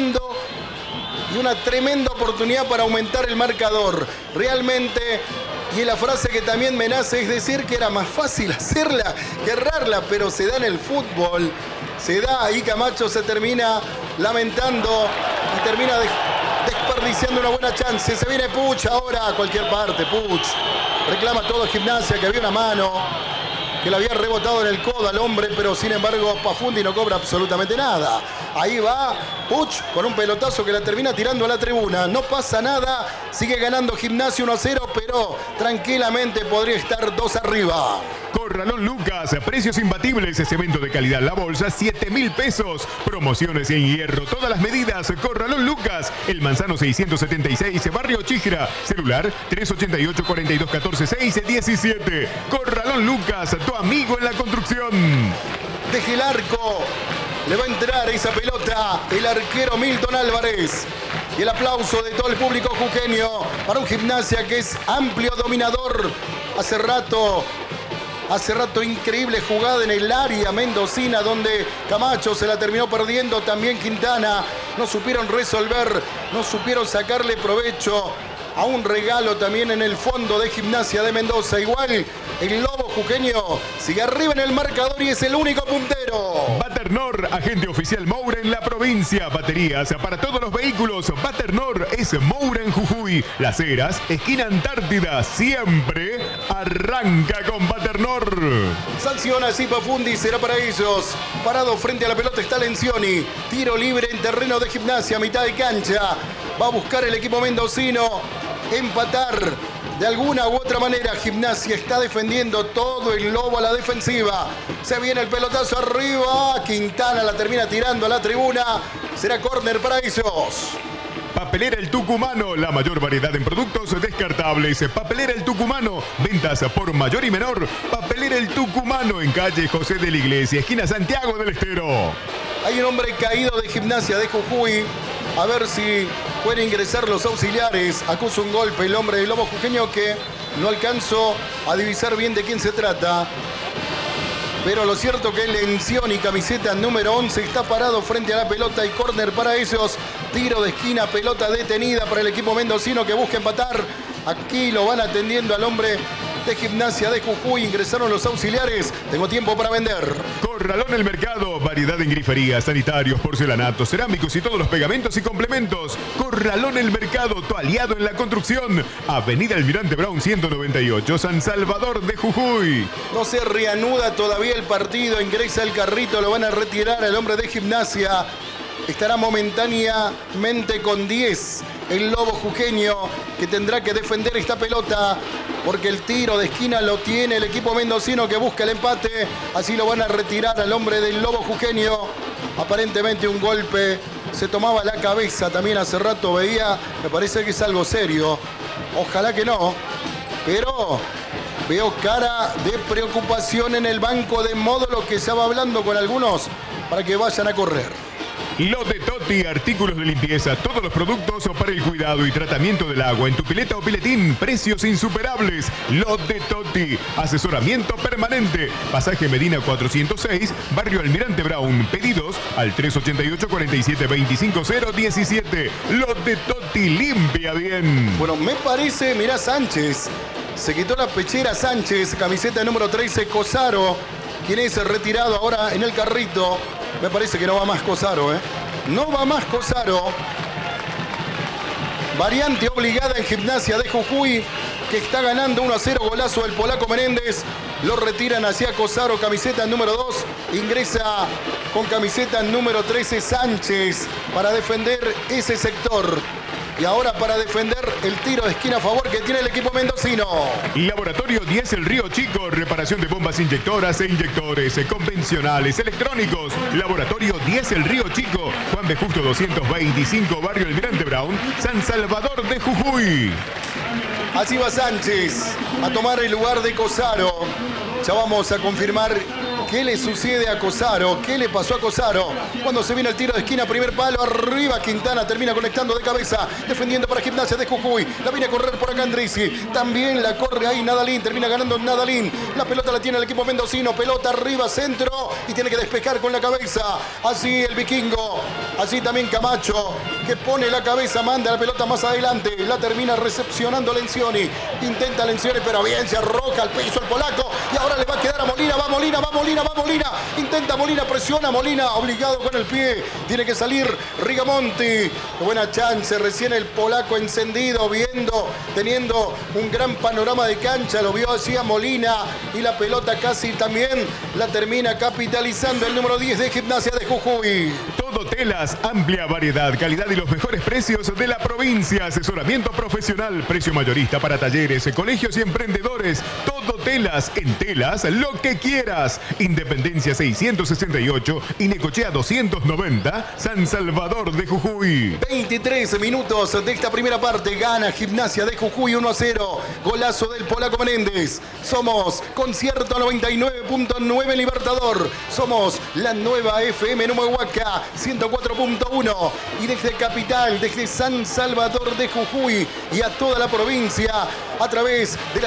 y una tremenda oportunidad para aumentar el marcador. Realmente, y la frase que también me nace es decir que era más fácil hacerla que errarla, pero se da en el fútbol, se da ahí. Camacho se termina lamentando y termina desperdiciando una buena chance. Se viene Puch ahora a cualquier parte. Puch reclama todo Gimnasia, que había una mano que le había rebotado en el codo al hombre, pero sin embargo Pafundi no cobra absolutamente nada. Ahí va Puch con un pelotazo que la termina tirando a la tribuna. No pasa nada, sigue ganando Gimnasia 1-0, pero tranquilamente podría estar 2 arriba. Corralón Lucas, precios imbatibles, cemento de calidad La Bolsa, 7.000 pesos. Promociones en hierro, todas las medidas. Corralón Lucas, El Manzano 676, Barrio Chijra. Celular 388-4214-617. Corralón Lucas, tu amigo en la construcción. Deje el arco, le va a entrar esa pelota el arquero Milton Álvarez. Y el aplauso de todo el público jujeño para un Gimnasia que es amplio dominador. Hace rato increíble jugada en el área mendocina donde Camacho se la terminó perdiendo. También Quintana. No supieron resolver, no supieron sacarle provecho a un regalo también en el fondo de Gimnasia de Mendoza. Igual el Lobo jujeño sigue arriba en el marcador y es el único puntero. Baternor, agente oficial Moura en la provincia. Baterías para todos los vehículos. Baternor es Moura en Jujuy. Las Heras, esquina Antártida. Siempre arranca con Baternor. Sanciona así Pafundi, será para ellos. Parado frente a la pelota está Lencioni. Tiro libre en terreno de Gimnasia, mitad de cancha. Va a buscar el equipo mendocino empatar de alguna u otra manera. Gimnasia está defendiendo todo el Lobo a la defensiva. Se viene el pelotazo arriba. Quintana la termina tirando a la tribuna. Será córner para ellos. Papelera El Tucumano, la mayor variedad en productos descartables. Papelera El Tucumano, ventas por mayor y menor. Papelera El Tucumano en calle José de la Iglesia, esquina Santiago del Estero. Hay un hombre caído de Gimnasia de Jujuy. A ver si pueden ingresar los auxiliares. Acusa un golpe el hombre del Lobo Jujeño que no alcanzo a divisar bien de quién se trata. Pero lo cierto que Lencioni, camiseta número 11, está parado frente a la pelota y córner para ellos. Tiro de esquina, pelota detenida para el equipo mendocino que busca empatar. Aquí lo van atendiendo al hombre de Gimnasia de Jujuy. Ingresaron los auxiliares. Tengo tiempo para vender. Corralón El Mercado, variedad en griferías, sanitarios, porcelanatos, cerámicos y todos los pegamentos y complementos. Corralón El Mercado, tu aliado en la construcción. Avenida Almirante Brown 198, San Salvador de Jujuy. No se reanuda todavía el partido. Ingresa el carrito, lo van a retirar al hombre de Gimnasia. Estará momentáneamente con 10 el Lobo Jujeño, que tendrá que defender esta pelota porque el tiro de esquina lo tiene el equipo mendocino que busca el empate. Así lo van a retirar al hombre del Lobo Jujeño. Aparentemente un golpe, se tomaba la cabeza también hace rato, veía, me parece que es algo serio. Ojalá que no, pero veo cara de preocupación en el banco de Módulo, que ya va hablando con algunos para que vayan a correr. Lote Toti, artículos de limpieza, todos los productos para el cuidado y tratamiento del agua en tu pileta o piletín, precios insuperables. Lote Toti, asesoramiento permanente, pasaje Medina 406, barrio Almirante Brown, pedidos al 388-47-25017. Lote Toti, limpia bien. Bueno, me parece, mirá Sánchez, se quitó la pechera Sánchez, camiseta número 13, Cosaro, quien es retirado ahora en el carrito. Me parece que no va más Cosaro, ¿eh? No va más Cosaro. Variante obligada en Gimnasia de Jujuy, que está ganando 1-0, golazo del polaco Menéndez. Lo retiran hacia Cosaro, camiseta número 2. Ingresa con camiseta número 13 Sánchez para defender ese sector. Y ahora para defender el tiro de esquina a favor que tiene el equipo mendocino. Laboratorio 10 El Río Chico, reparación de bombas inyectoras e inyectores convencionales, electrónicos. Laboratorio 10 El Río Chico, Juan B. Justo 225, barrio Almirante Brown, San Salvador de Jujuy. Así va Sánchez a tomar el lugar de Cosaro. Ya vamos a confirmar qué le sucede a Cosaro, qué le pasó a Cosaro. Cuando se viene el tiro de esquina, primer palo, arriba Quintana, termina conectando de cabeza, defendiendo para Gimnasia de Jujuy. La viene a correr por acá Andrisi, también la corre ahí Nadalín, termina ganando Nadalín. La pelota la tiene el equipo mendocino, pelota arriba, centro, y tiene que despejar con la cabeza. Así el vikingo, así también Camacho, que pone la cabeza, manda la pelota más adelante, la termina recepcionando Lencioni. Intenta Lencioni, pero bien, se arroja al piso el polaco, y ahora le va a quedar a Molina, va Molina, va Molina. Va Molina, intenta Molina, presiona Molina, obligado con el pie, tiene que salir Rigamonti. Qué buena chance, recién el polaco encendido, teniendo un gran panorama de cancha, lo vio así a Molina y la pelota casi también la termina capitalizando el número 10 de Gimnasia de Jujuy. Todo telas, amplia variedad, calidad y los mejores precios de la provincia. Asesoramiento profesional, precio mayorista para talleres, colegios y emprendedores. Todo telas, en telas, lo que quieras. Independencia 668 y Necochea 290, San Salvador de Jujuy. 23 minutos de esta primera parte, gana Gimnasia de Jujuy 1-0. Golazo del polaco Menéndez. Somos Concierto 99.9 Libertador. Somos la nueva FM en Humahuaca 104.1. Y desde Capital, desde San Salvador de Jujuy y a toda la provincia, a través de la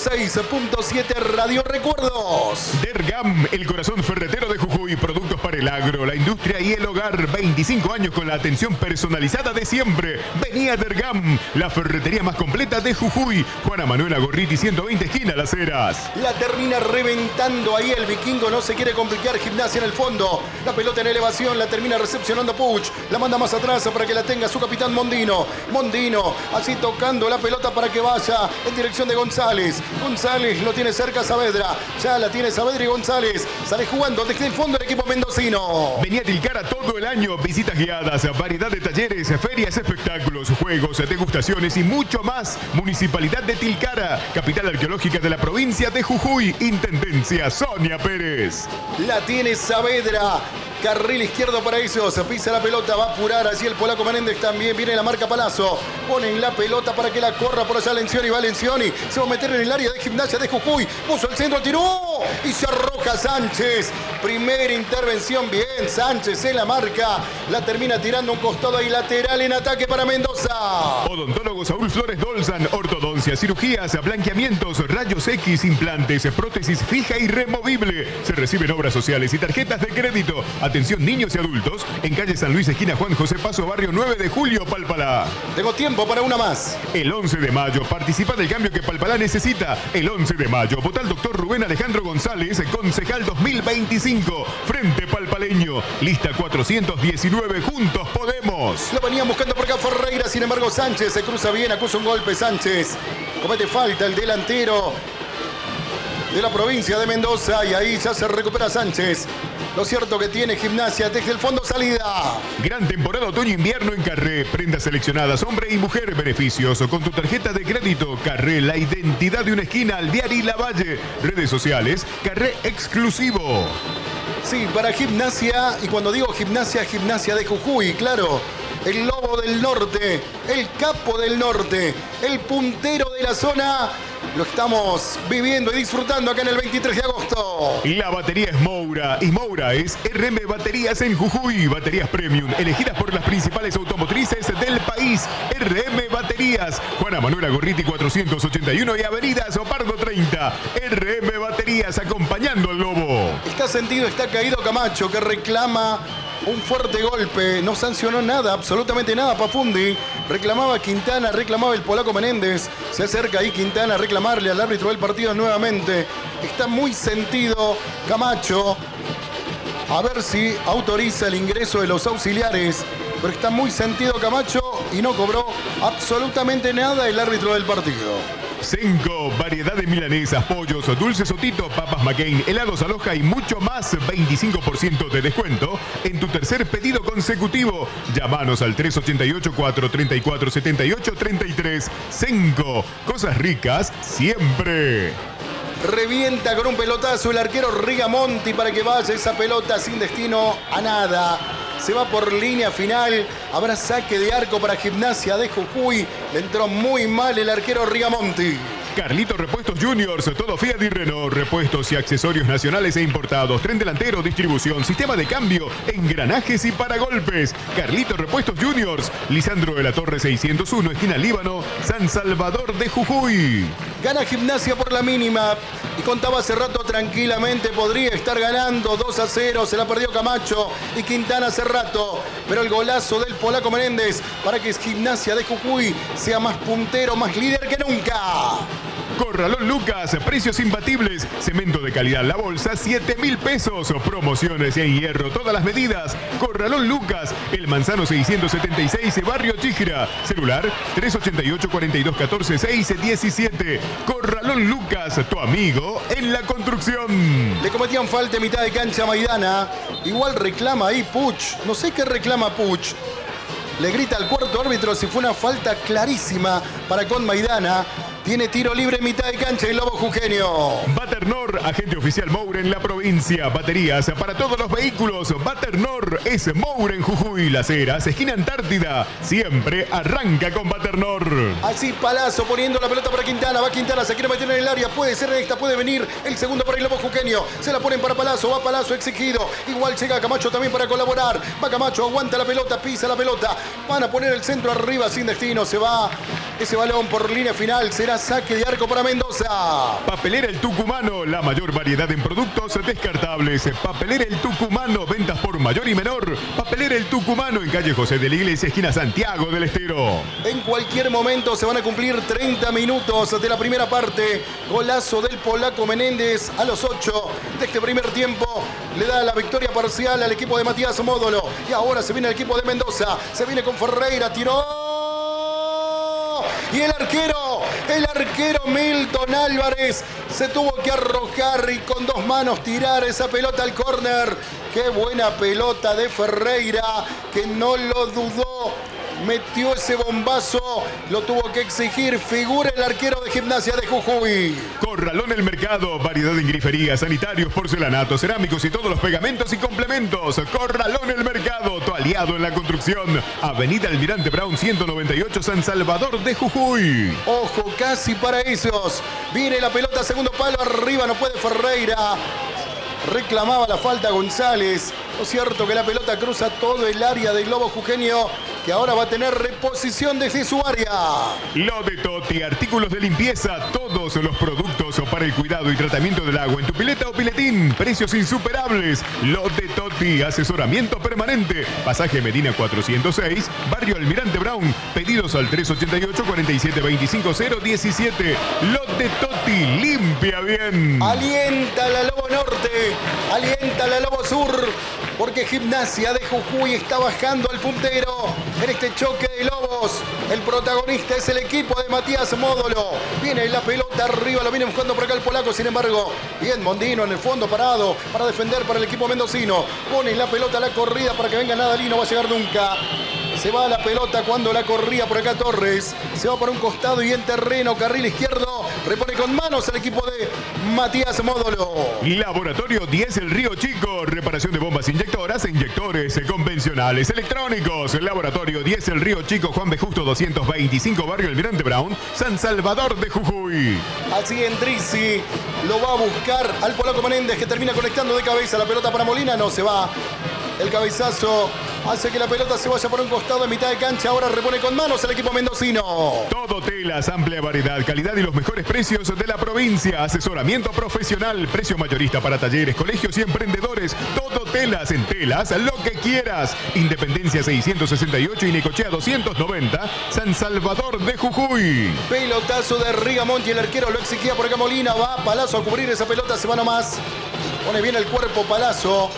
106.7 Radio Recuerdos. Dergam, el corazón ferretero de Jujuy, productos para el agro, la industria y el hogar. 25 años con la atención personalizada de siempre. Vení a Dergam, la ferretería más completa de Jujuy. Juana Manuela Gorriti, 120, esquina Las Heras. La termina reventando ahí el vikingo, no se quiere complicar. Gimnasia en el fondo, la pelota en elevación, la termina recepcionando Puch, la manda más atrás para que la tenga su capitán Mondino. Mondino, así tocando la pelota para que vaya en dirección de González. González lo tiene cerca Saavedra, ya la tiene Saavedra y González. Sale jugando desde el fondo el equipo mendocino. Vení a Tilcara todo el año, visitas guiadas, variedad de talleres, ferias, espectáculos, juegos, degustaciones y mucho más. Municipalidad de Tilcara, capital arqueológica de la provincia de Jujuy. Intendencia Sonia Pérez. La tiene Saavedra. Carril izquierdo para ellos. Pisa la pelota, va a apurar así el polaco Menéndez también. Viene la marca Palazzo. Ponen la pelota para que la corra por allá Lencioni. Va Lencioni. Se va a meter en el área de Gimnasia de Jujuy. Puso el centro, tiró. Y se arroja Sánchez. Primera intervención, bien. Sánchez en la marca. La termina tirando un costado ahí lateral en ataque para Mendoza. Odontólogo Saúl Flores Dolzan, ortodoncia, cirugías, blanqueamientos, rayos X, implantes, prótesis fija y removible. Se reciben obras sociales y tarjetas de crédito. Atención niños y adultos. En calle San Luis, esquina Juan José Paso, barrio 9 de Julio, Palpalá. Tengo tiempo para una más. El 11 de mayo, participa del cambio que Palpalá necesita. El 11 de mayo, vota al doctor Rubén Alejandro González, concejal 2025. Frente Palpaleño, lista 419, Juntos Podemos. Lo venían buscando por acá Ferreira, sin embargo Sánchez se cruza bien, acusa un golpe Sánchez. Comete falta el delantero de la provincia de Mendoza y ahí ya se recupera Sánchez. Lo cierto que tiene Gimnasia desde el fondo salida. Gran temporada otoño-invierno en Carré. Prendas seleccionadas, hombre y mujer, beneficios con tu tarjeta de crédito. Carré, la identidad de una esquina, Alvear y Lavalle. Redes sociales, Carré exclusivo. Sí, para Gimnasia, y cuando digo Gimnasia, Gimnasia de Jujuy, claro. El lobo del norte, el capo del norte, el puntero de la zona. Lo estamos viviendo y disfrutando acá en el 23 de agosto. La batería es Moura y Moura es RM Baterías en Jujuy. Baterías premium, elegidas por las principales automotrices del país. RM Baterías, Juana Manuela Gorriti 481 y Avenida Sopardo 30. RM Baterías, acompañando al lobo. Está sentido, está caído Camacho, que reclama un fuerte golpe. No sancionó nada, absolutamente nada Pafundi. Reclamaba Quintana, reclamaba el polaco Menéndez. Se acerca ahí Quintana a reclamarle al árbitro del partido nuevamente. Está muy sentido Camacho. A ver si autoriza el ingreso de los auxiliares. Pero está muy sentido Camacho y no cobró absolutamente nada el árbitro del partido. Senco, variedad de milanesas, pollos, dulces Sotito, papas McCain, helados Aloha y mucho más. 25% de descuento en tu tercer pedido consecutivo. Llámanos al 388-434-7833. Senco, cosas ricas siempre. Revienta con un pelotazo el arquero Rigamonti para que vaya esa pelota sin destino a nada. Se va por línea final. Habrá saque de arco para Gimnasia de Jujuy. Le entró muy mal el arquero Rigamonti. Carlito Repuestos Juniors, todo Fiat y Renault, repuestos y accesorios nacionales e importados, tren delantero, distribución, sistema de cambio, engranajes y paragolpes. Carlito Repuestos Juniors, Lisandro de la Torre 601, esquina Líbano, San Salvador de Jujuy. Gana Gimnasia por la mínima y contaba hace rato tranquilamente, podría estar ganando 2-0, se la perdió Camacho y Quintana hace rato, pero el golazo del polaco Menéndez para que Gimnasia de Jujuy sea más puntero, más líder que nunca. Corralón Lucas, precios imbatibles, cemento de calidad La Bolsa, 7.000 pesos, promociones en hierro, todas las medidas. Corralón Lucas, El Manzano 676, Barrio Chíjira, celular 388-4214-617. Corralón Lucas, tu amigo en la construcción. Le cometían falta en mitad de cancha a Maidana, igual reclama ahí Puch, no sé qué reclama Puch. Le grita al cuarto árbitro si fue una falta clarísima para con Maidana. Tiene tiro libre en mitad de cancha el lobo jujeño. Baternor, agente oficial Moura en la provincia. Baterías para todos los vehículos. Baternor es Moura en Jujuy. Las Heras, esquina Antártida. Siempre arranca con Baternor. Así Palazzo poniendo la pelota para Quintana. Va Quintana, se quiere meter en el área. Puede ser en esta, puede venir el segundo para el lobo jujeño. Se la ponen para Palazzo. Va Palazzo exigido. Igual llega Camacho también para colaborar. Va Camacho, aguanta la pelota, pisa la pelota. Van a poner el centro arriba sin destino. Se va ese balón por línea final. Será saque de arco para Mendoza. Papelera El Tucumano, la mayor variedad en productos descartables. Papelera El Tucumano, ventas por mayor y menor. Papelera El Tucumano en calle José de la Iglesia, esquina Santiago del Estero. En cualquier momento se van a cumplir 30 minutos de la primera parte. Golazo del polaco Menéndez a los 8 de este primer tiempo. Le da la victoria parcial al equipo de Matías Módolo. Y ahora se viene el equipo de Mendoza. Se viene con Ferreira, tiró. Y el arquero Milton Álvarez se tuvo que arrojar y con dos manos tirar esa pelota al córner. Qué buena pelota de Ferreira, que no lo dudó metió ese bombazo, lo tuvo que exigir. Figura el arquero de Gimnasia de Jujuy. Corralón El Mercado, variedad en griferías, sanitarios, porcelanatos, cerámicos y todos los pegamentos y complementos. Corralón El Mercado, tu aliado en la construcción. Avenida Almirante Brown 198, San Salvador de Jujuy. Ojo, casi para esos. Viene la pelota, segundo palo, arriba no puede Ferreira. Reclamaba la falta González. Lo cierto que la pelota cruza todo el área del Lobo Jujeño, que ahora va a tener reposición desde su área. Lo de Toti, artículos de limpieza, todos los productos para el cuidado y tratamiento del agua en tu pileta o piletín, precios insuperables. Lo de Toti, asesoramiento permanente, pasaje Medina 406, barrio Almirante Brown, pedidos al 388-4725-017. Lo de Toti, limpia bien. Alienta la Lobo Norte, alienta la Lobo Sur, porque Gimnasia de Jujuy está bajando al puntero en este choque de lobos. El protagonista es el equipo de Matías Módolo. Viene la pelota arriba, lo viene buscando por acá el polaco. Sin embargo, bien Mondino en el fondo parado para defender para el equipo mendocino. Pone la pelota a la corrida para que venga Nadalí, no va a llegar nunca. Se va la pelota cuando la corría por acá Torres. Se va por un costado y en terreno, carril izquierdo. Repone con manos el equipo de Matías Módolo. Laboratorio 10 El Río Chico. Reparación de bombas inyectoras e inyectores convencionales electrónicos. Laboratorio 10 El Río Chico, Juan B. Justo 225, barrio Almirante Brown, San Salvador de Jujuy. Así Endrizzi lo va a buscar al polaco Menéndez, que termina conectando de cabeza. La pelota para Molina, no se va. El cabezazo hace que la pelota se vaya por un costado en mitad de cancha. Ahora repone con manos el equipo mendocino. Todo telas, amplia variedad, calidad y los mejores precios de la provincia. Asesoramiento profesional, precio mayorista para talleres, colegios y emprendedores. Todo telas, en telas, lo que quieras. Independencia 668 y Necochea 290, San Salvador de Jujuy. Pelotazo de Rigamonti, el arquero lo exigía por acá Molina. Va Palazzo a cubrir esa pelota, se va nomás. Pone bien el cuerpo Palazzo.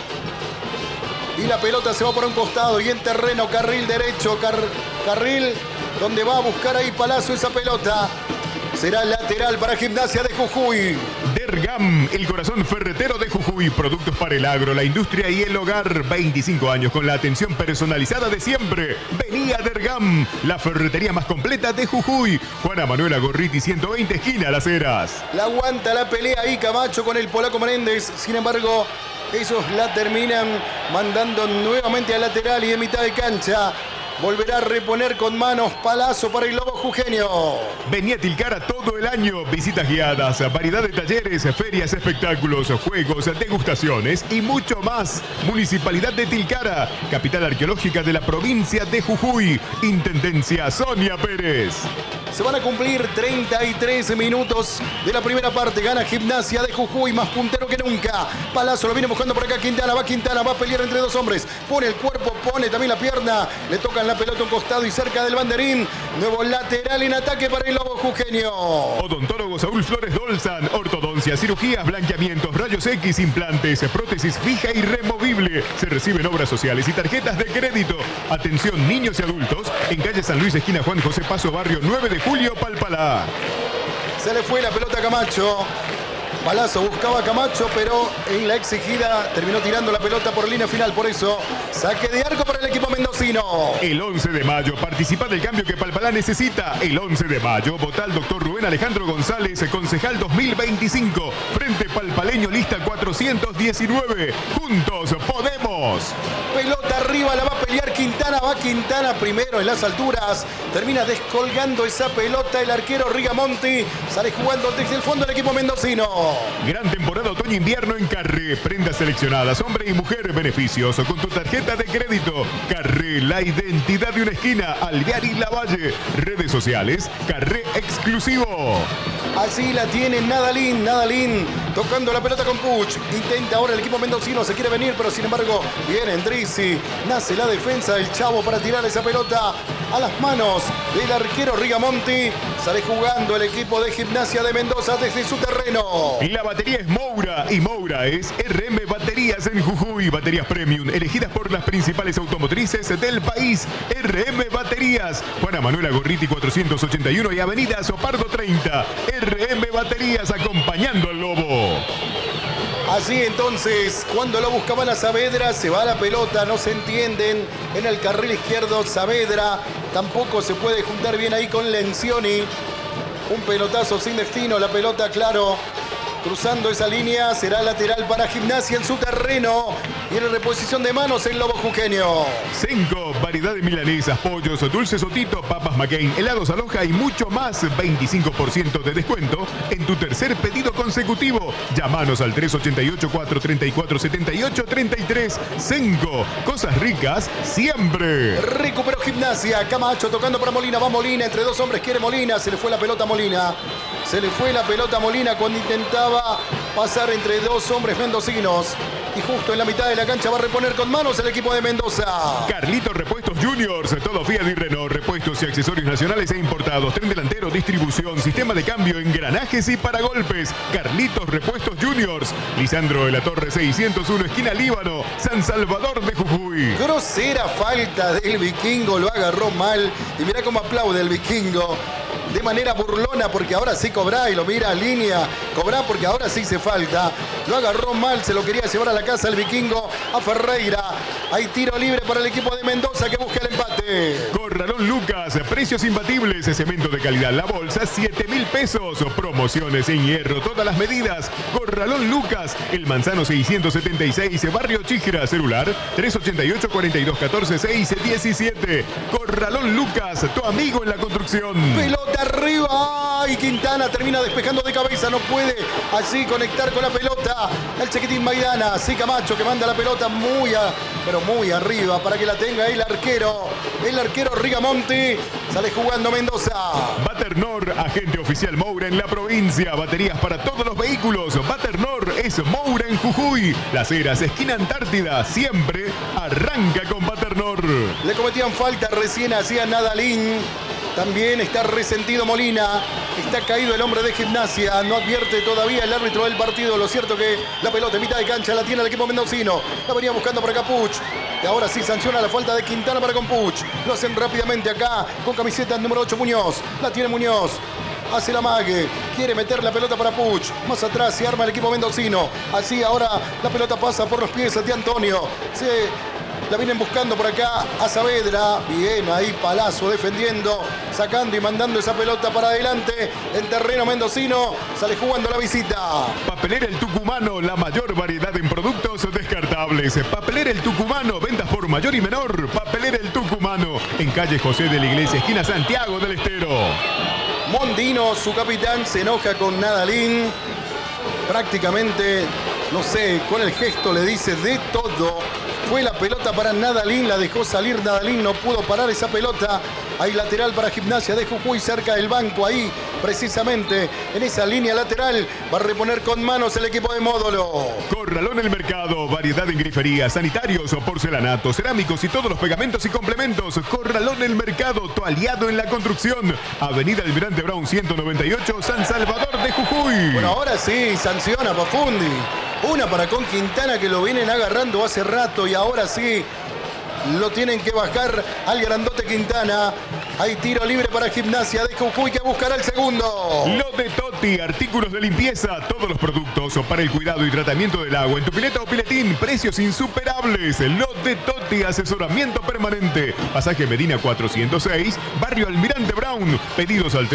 Y la pelota se va por un costado y en terreno, carril derecho, carril donde va a buscar ahí Palazzo esa pelota. Será lateral para Gimnasia de Jujuy. Dergam, el corazón ferretero de Jujuy. Productos para el agro, la industria y el hogar. 25 años con la atención personalizada de siempre. Vení a Dergam, la ferretería más completa de Jujuy. Juana Manuela Gorriti 120, esquina Las Heras. La aguanta la pelea ahí Camacho con el polaco Menéndez. Sin embargo, ellos la terminan mandando nuevamente al lateral y en mitad de cancha. Volverá a reponer con manos Palazzo para el Lobo Jujeño. Vení a Tilcara todo el año. Visitas guiadas, variedad de talleres, ferias, espectáculos, juegos, degustaciones y mucho más. Municipalidad de Tilcara, capital arqueológica de la provincia de Jujuy. Intendencia Sonia Pérez. Se van a cumplir 33 minutos de la primera parte. Gana Gimnasia de Jujuy, más puntero que nunca. Palazzo lo viene buscando por acá Quintana, va a pelear entre dos hombres. Pone el cuerpo, pone también la pierna. Le tocan la pelota a un costado y cerca del banderín. Nuevo lateral en ataque para el Lobo Jujeño. Odontólogo Saúl Flores Dolzan. Ortodoncia, cirugías, blanqueamientos, rayos X, implantes, prótesis fija y removible. Se reciben obras sociales y tarjetas de crédito. Atención niños y adultos. En calle San Luis, esquina Juan José Paso, barrio 9 de Julio, Palpalá. Se le fue la pelota a Camacho. Palazzo buscaba a Camacho, pero en la exigida terminó tirando la pelota por línea final. Por eso, saque de arco para el equipo mendocino. El 11 de mayo, participa del cambio que Palpalá necesita. El 11 de mayo, vota al doctor Rubén Alejandro González, concejal 2025. Frente Palpaleño, lista 419. Juntos podemos. Pelota arriba, la va a pelear Quintana. Va Quintana primero en las alturas. Termina descolgando esa pelota el arquero Rigamonti. Sale jugando desde el fondo el equipo mendocino. Gran temporada otoño-invierno en Carré. Prendas seleccionadas, hombre y mujer. Beneficios con tu tarjeta de crédito. Carré, la identidad de una esquina. Alvear y Lavalle. Redes sociales, Carré Exclusivo. Así la tiene Nadalín tocando la pelota con Puch. Intenta ahora el equipo mendocino, se quiere venir, pero sin embargo viene Endrizzi. Nace la defensa del Chavo para tirar esa pelota a las manos del arquero Rigamonti. Sale jugando el equipo de Gimnasia de Mendoza desde su terreno. La batería es Moura y Moura es RM Baterías en Jujuy. Baterías premium elegidas por las principales automotrices del país. RM Baterías. Juana Manuela Gorriti 481 y Avenida Sopardo 30. RM Baterías acompañando al Lobo. Así entonces, cuando lo buscaban a Saavedra, se va la pelota, no se entienden. En el carril izquierdo, Saavedra Tampoco se puede juntar bien ahí con Lencioni. Un pelotazo sin destino, la pelota, claro, cruzando esa línea, será lateral para Gimnasia en su terreno. Y en reposición de manos el Lobo Jujeño. Senko, variedad de milanesas, pollos, dulces Sotito, papas McCain, helados Aloha y mucho más. 25% de descuento en tu tercer pedido consecutivo. Llámanos al 388-434-78-33. Senko, cosas ricas siempre. Recuperó Gimnasia, Camacho tocando para Molina, va Molina, entre dos hombres quiere Molina, se le fue la pelota a Molina. Se le fue la pelota a Molina cuando intentaba pasar entre dos hombres mendocinos. Y justo en la mitad de la cancha va a reponer con manos el equipo de Mendoza. Carlitos Repuestos Juniors, todo Fiat y Renault, repuestos y accesorios nacionales e importados, tren delantero, distribución, sistema de cambio, engranajes y paragolpes. Carlitos Repuestos Juniors, Lisandro de la Torre 601, esquina Líbano, San Salvador de Jujuy. Grosera falta del Vikingo, lo agarró mal. Y mirá cómo aplaude el Vikingo. De manera burlona, porque ahora sí cobra y lo mira a línea. Cobra porque ahora sí se falta. Lo agarró mal, se lo quería llevar a la casa el Vikingo, a Ferreira. Hay tiro libre para el equipo de Mendoza que busca el empate. Corralón Lucas, precios imbatibles, cemento de calidad, la bolsa, 7.000 pesos. Promociones en hierro, todas las medidas. Corralón Lucas, el Manzano 676, Barrio Chíjera, celular 388-4214-617. Corralón Lucas, tu amigo en la construcción. Pelota arriba y Quintana termina despejando de cabeza, no puede así conectar con la pelota el Chiquitín Maidana. Sí, Camacho que manda la pelota pero muy arriba para que la tenga el arquero Rigamonti. Sale jugando Mendoza. Baternor, agente oficial Moura en la provincia, baterías para todos los vehículos. Baternor es Moura en Jujuy, Las Heras, esquina Antártida, siempre arranca con Baternor. Le cometían falta recién hacía Nadalín. También está resentido Molina. Está caído el hombre de Gimnasia. No advierte todavía el árbitro del partido. Lo cierto que la pelota en mitad de cancha la tiene el equipo mendocino. La venía buscando para Capuch. Y ahora sí sanciona la falta de Quintana para Compuch. Lo hacen rápidamente acá con camiseta número 8 Muñoz. La tiene Muñoz. Hace la mague. Quiere meter la pelota para Puch. Más atrás se arma el equipo mendocino. Así ahora la pelota pasa por los pies de Antonio. La vienen buscando por acá a Saavedra. Bien, ahí Palazzo defendiendo, sacando y mandando esa pelota para adelante en terreno mendocino. Sale jugando la visita. Papelera El Tucumano, la mayor variedad en productos descartables. Papelera El Tucumano, ventas por mayor y menor. Papelera El Tucumano, en calle José de la Iglesia, esquina Santiago del Estero. Mondino, su capitán, se enoja con Nadalín. Prácticamente, no sé, con el gesto le dice de todo. Fue la pelota para Nadalín, la dejó salir Nadalín, no pudo parar esa pelota. Hay lateral para Gimnasia de Jujuy cerca del banco, ahí precisamente en esa línea lateral. Va a reponer con manos el equipo de Módolo. Corralón El Mercado, variedad en griferías, sanitarios, porcelanatos, cerámicos y todos los pegamentos y complementos. Corralón El Mercado, tu aliado en la construcción. Avenida Almirante Brown 198, San Salvador de Jujuy. Bueno, ahora sí, sanciona Pafundi. Una para con Quintana que lo vienen agarrando hace rato y ahora sí lo tienen que bajar al grandote Quintana. Hay tiro libre para Gimnasia de Jujuy que buscará el segundo. Lo de Totti, artículos de limpieza, todos los productos para el cuidado y tratamiento del agua en tu pileta o piletín, precios insuperables. Lo de Totti, asesoramiento permanente. Pasaje Medina 406, Barrio Almirante Brown. Pedidos al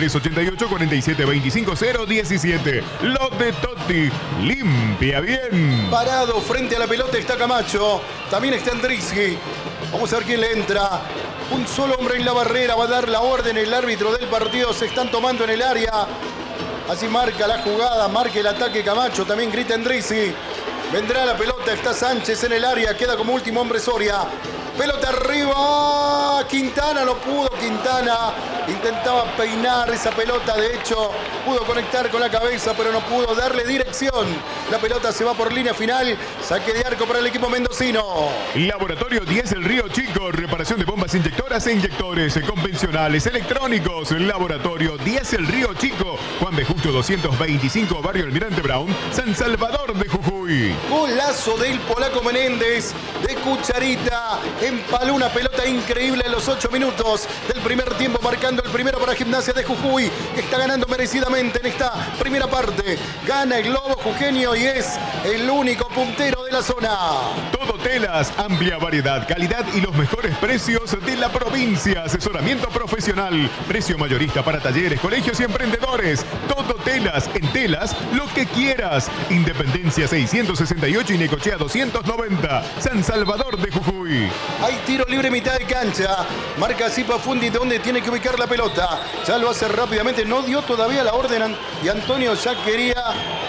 388-4725-017. Lo de Totti, limpia bien. Parado frente a la pelota está Camacho. También está Andriski. Vamos a ver quién le entra. Un solo hombre en la barrera va a dar la orden. El árbitro del partido se están tomando en el área. Así marca la jugada, marca el ataque Camacho. También grita Endrisi. Vendrá la pelota, está Sánchez en el área. Queda como último hombre Soria. Pelota arriba. Quintana no pudo. Quintana intentaba peinar esa pelota. De hecho, pudo conectar con la cabeza, pero no pudo darle dirección. La pelota se va por línea final. Saque de arco para el equipo mendocino. Laboratorio 10 El Río Chico. Reparación de bombas inyectoras e inyectores convencionales, electrónicos. Laboratorio 10 El Río Chico. Juan de Justo 225, Barrio Almirante Brown, San Salvador de Jujuy. Golazo del polaco Menéndez. de cucharita. Empaló una pelota increíble en los 8 minutos del primer tiempo, marcando el primero para Gimnasia de Jujuy, que está ganando merecidamente en esta primera parte. Gana el Globo jujeño y es el único puntero de la zona. Todo Telas, amplia variedad, calidad y los mejores precios de la provincia. Asesoramiento profesional, precio mayorista para talleres, colegios y emprendedores. Todo Telas, en Telas, lo que quieras. Independencia 668 y Necochea 290, San Salvador de Jujuy. Hay tiro libre mitad de cancha. Marca así Pafundi donde tiene que ubicar la pelota. Ya lo hace rápidamente. No dio todavía la orden y Antonio ya quería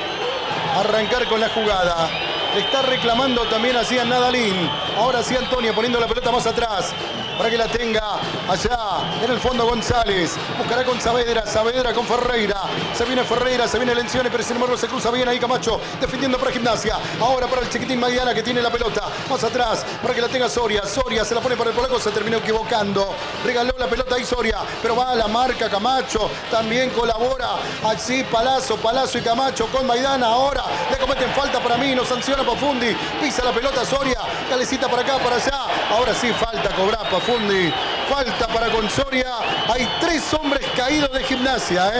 arrancar con la jugada. Le está reclamando también así a Nadalín. Ahora sí Antonio poniendo la pelota más atrás para que la tenga allá en el fondo González. Buscará con Saavedra, Saavedra con Ferreira. Se viene Ferreira, se viene Lencioni, pero sin embargo se cruza bien ahí Camacho, defendiendo para Gimnasia. Ahora para el chiquitín Maidana que tiene la pelota más atrás para que la tenga Soria. Soria se la pone para el polaco, se terminó equivocando. Regaló la pelota ahí Soria, pero va a la marca Camacho. También colabora así Palazzo y Camacho con Maidana. Ahora le cometen falta para mí, no sanciona Pafundi. Pisa la pelota Soria, calecita para acá, para allá. Ahora sí falta cobrar Pafundi. Falta para con Soria. Hay 3 hombres caídos de Gimnasia.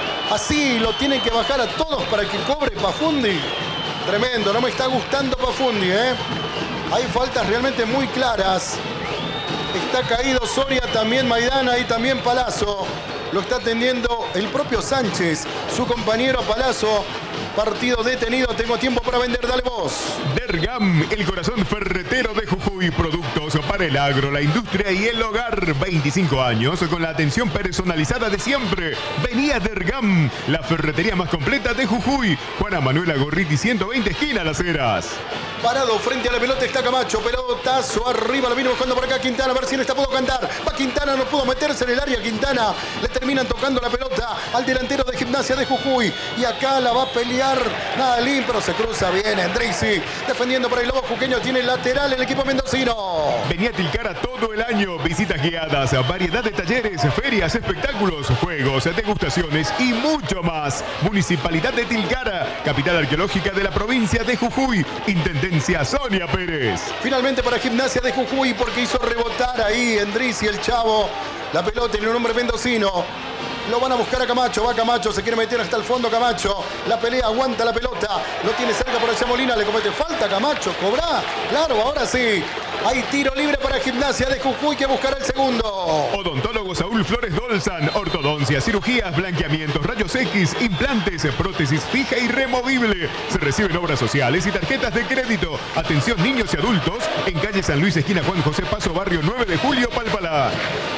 Así lo tienen que bajar a todos para que cobre Pafundi. Tremendo, no me está gustando Pafundi. Hay faltas realmente muy claras. Está caído Soria, también Maidana y también Palazzo. Lo está atendiendo el propio Sánchez, su compañero Palazzo. Partido detenido, tengo tiempo para vender, dale vos. Dergam, el corazón ferretero de Jujuy. Productos para el agro, la industria y el hogar. 25 años con la atención personalizada de siempre. Vení a Dergam, la ferretería más completa de Jujuy. Juana Manuela Gorriti, 120, esquina Las Heras. Parado frente a la pelota está Camacho, pelotazo arriba, lo viene buscando por acá Quintana, a ver si en esta puedo cantar. Va Quintana, no pudo meterse en el área Quintana. Le terminan tocando la pelota al delantero de Gimnasia de Jujuy. Y acá la va a pelear Nadalín, pero se cruza bien Endrizi. Defendiendo para el Lobo jujeño, tiene lateral el equipo mendocino. Vení a Tilcara todo el año, visitas guiadas, variedad de talleres, ferias, espectáculos, juegos, degustaciones y mucho más. Municipalidad de Tilcara, capital arqueológica de la provincia de Jujuy. Intendencia Sonia Pérez. Finalmente para Gimnasia de Jujuy, porque hizo rebotar ahí Endrizi, el chavo, la pelota en un hombre mendocino. Lo van a buscar a Camacho, va Camacho, se quiere meter hasta el fondo Camacho. La pelea, aguanta la pelota, lo tiene cerca por allá Molina, le comete falta Camacho, cobra. Claro, ahora sí. Hay tiro libre para Gimnasia de Jujuy que buscará el segundo. Odontólogo Saúl Flores Dolzan, ortodoncia, cirugías, blanqueamientos, rayos X, implantes, prótesis fija y removible. Se reciben obras sociales y tarjetas de crédito. Atención niños y adultos en calle San Luis, esquina Juan José Paso, barrio 9 de Julio, Palpalá.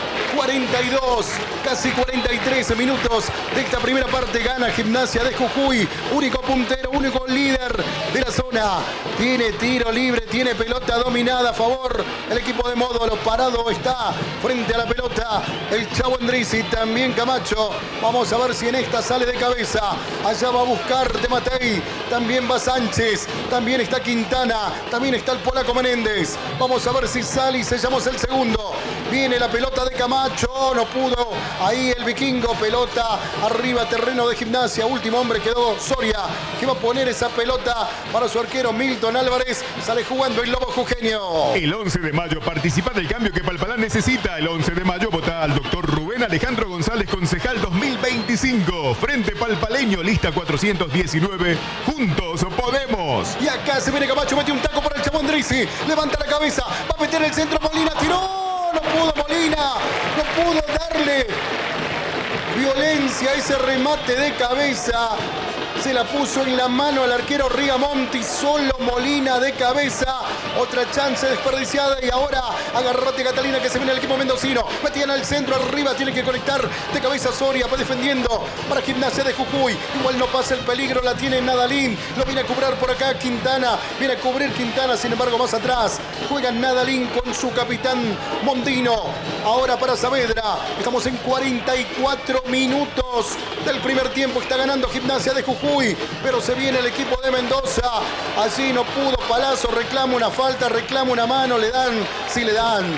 42, casi 43 minutos de esta primera parte. Gana Gimnasia de Jujuy, único puntero, único líder de la zona. Tiene tiro libre, tiene pelota dominada a favor el equipo de Módulo. Parado está frente a la pelota el Chavo Endrizi, también Camacho. Vamos a ver si en esta sale de cabeza. Allá va a buscar de Matei, también va Sánchez, también está Quintana, también está el polaco Menéndez. Vamos a ver si sale y sellamos el segundo. Viene la pelota de Camacho, no pudo. Ahí el vikingo, pelota arriba, terreno de Gimnasia. Último hombre quedó Soria, que va a poner esa pelota para su arquero Milton Álvarez. Sale jugando el Lobo jujeño. El 11 de mayo participa del cambio que Palpalá necesita. El 11 de mayo vota al doctor Rubén Alejandro González, concejal 2025. Frente Palpaleño, lista 419. Juntos podemos. Y acá se viene Camacho, mete un taco para el Chavo Endrizi. Levanta la cabeza, va a meter el centro, Molina tiró. No pudo Molina, no pudo darle violencia a ese remate de cabeza. Se la puso en la mano al arquero Rigamonti, solo Molina de cabeza. Otra chance desperdiciada y ahora agarrate Catalina que se viene el equipo mendocino. Metían al centro, arriba tiene que conectar de cabeza Soria, va defendiendo para Gimnasia de Jujuy. Igual no pasa el peligro, la tiene Nadalín. Lo viene a cobrar por acá Quintana, viene a cubrir Quintana, sin embargo más atrás. Juega Nadalín con su capitán Mondino. Ahora para Saavedra, estamos en 44 minutos del primer tiempo. Está ganando Gimnasia de Jujuy. Pero se viene el equipo de Mendoza. Allí no pudo Palazzo, reclama una falta, reclama una mano, le dan, sí le dan.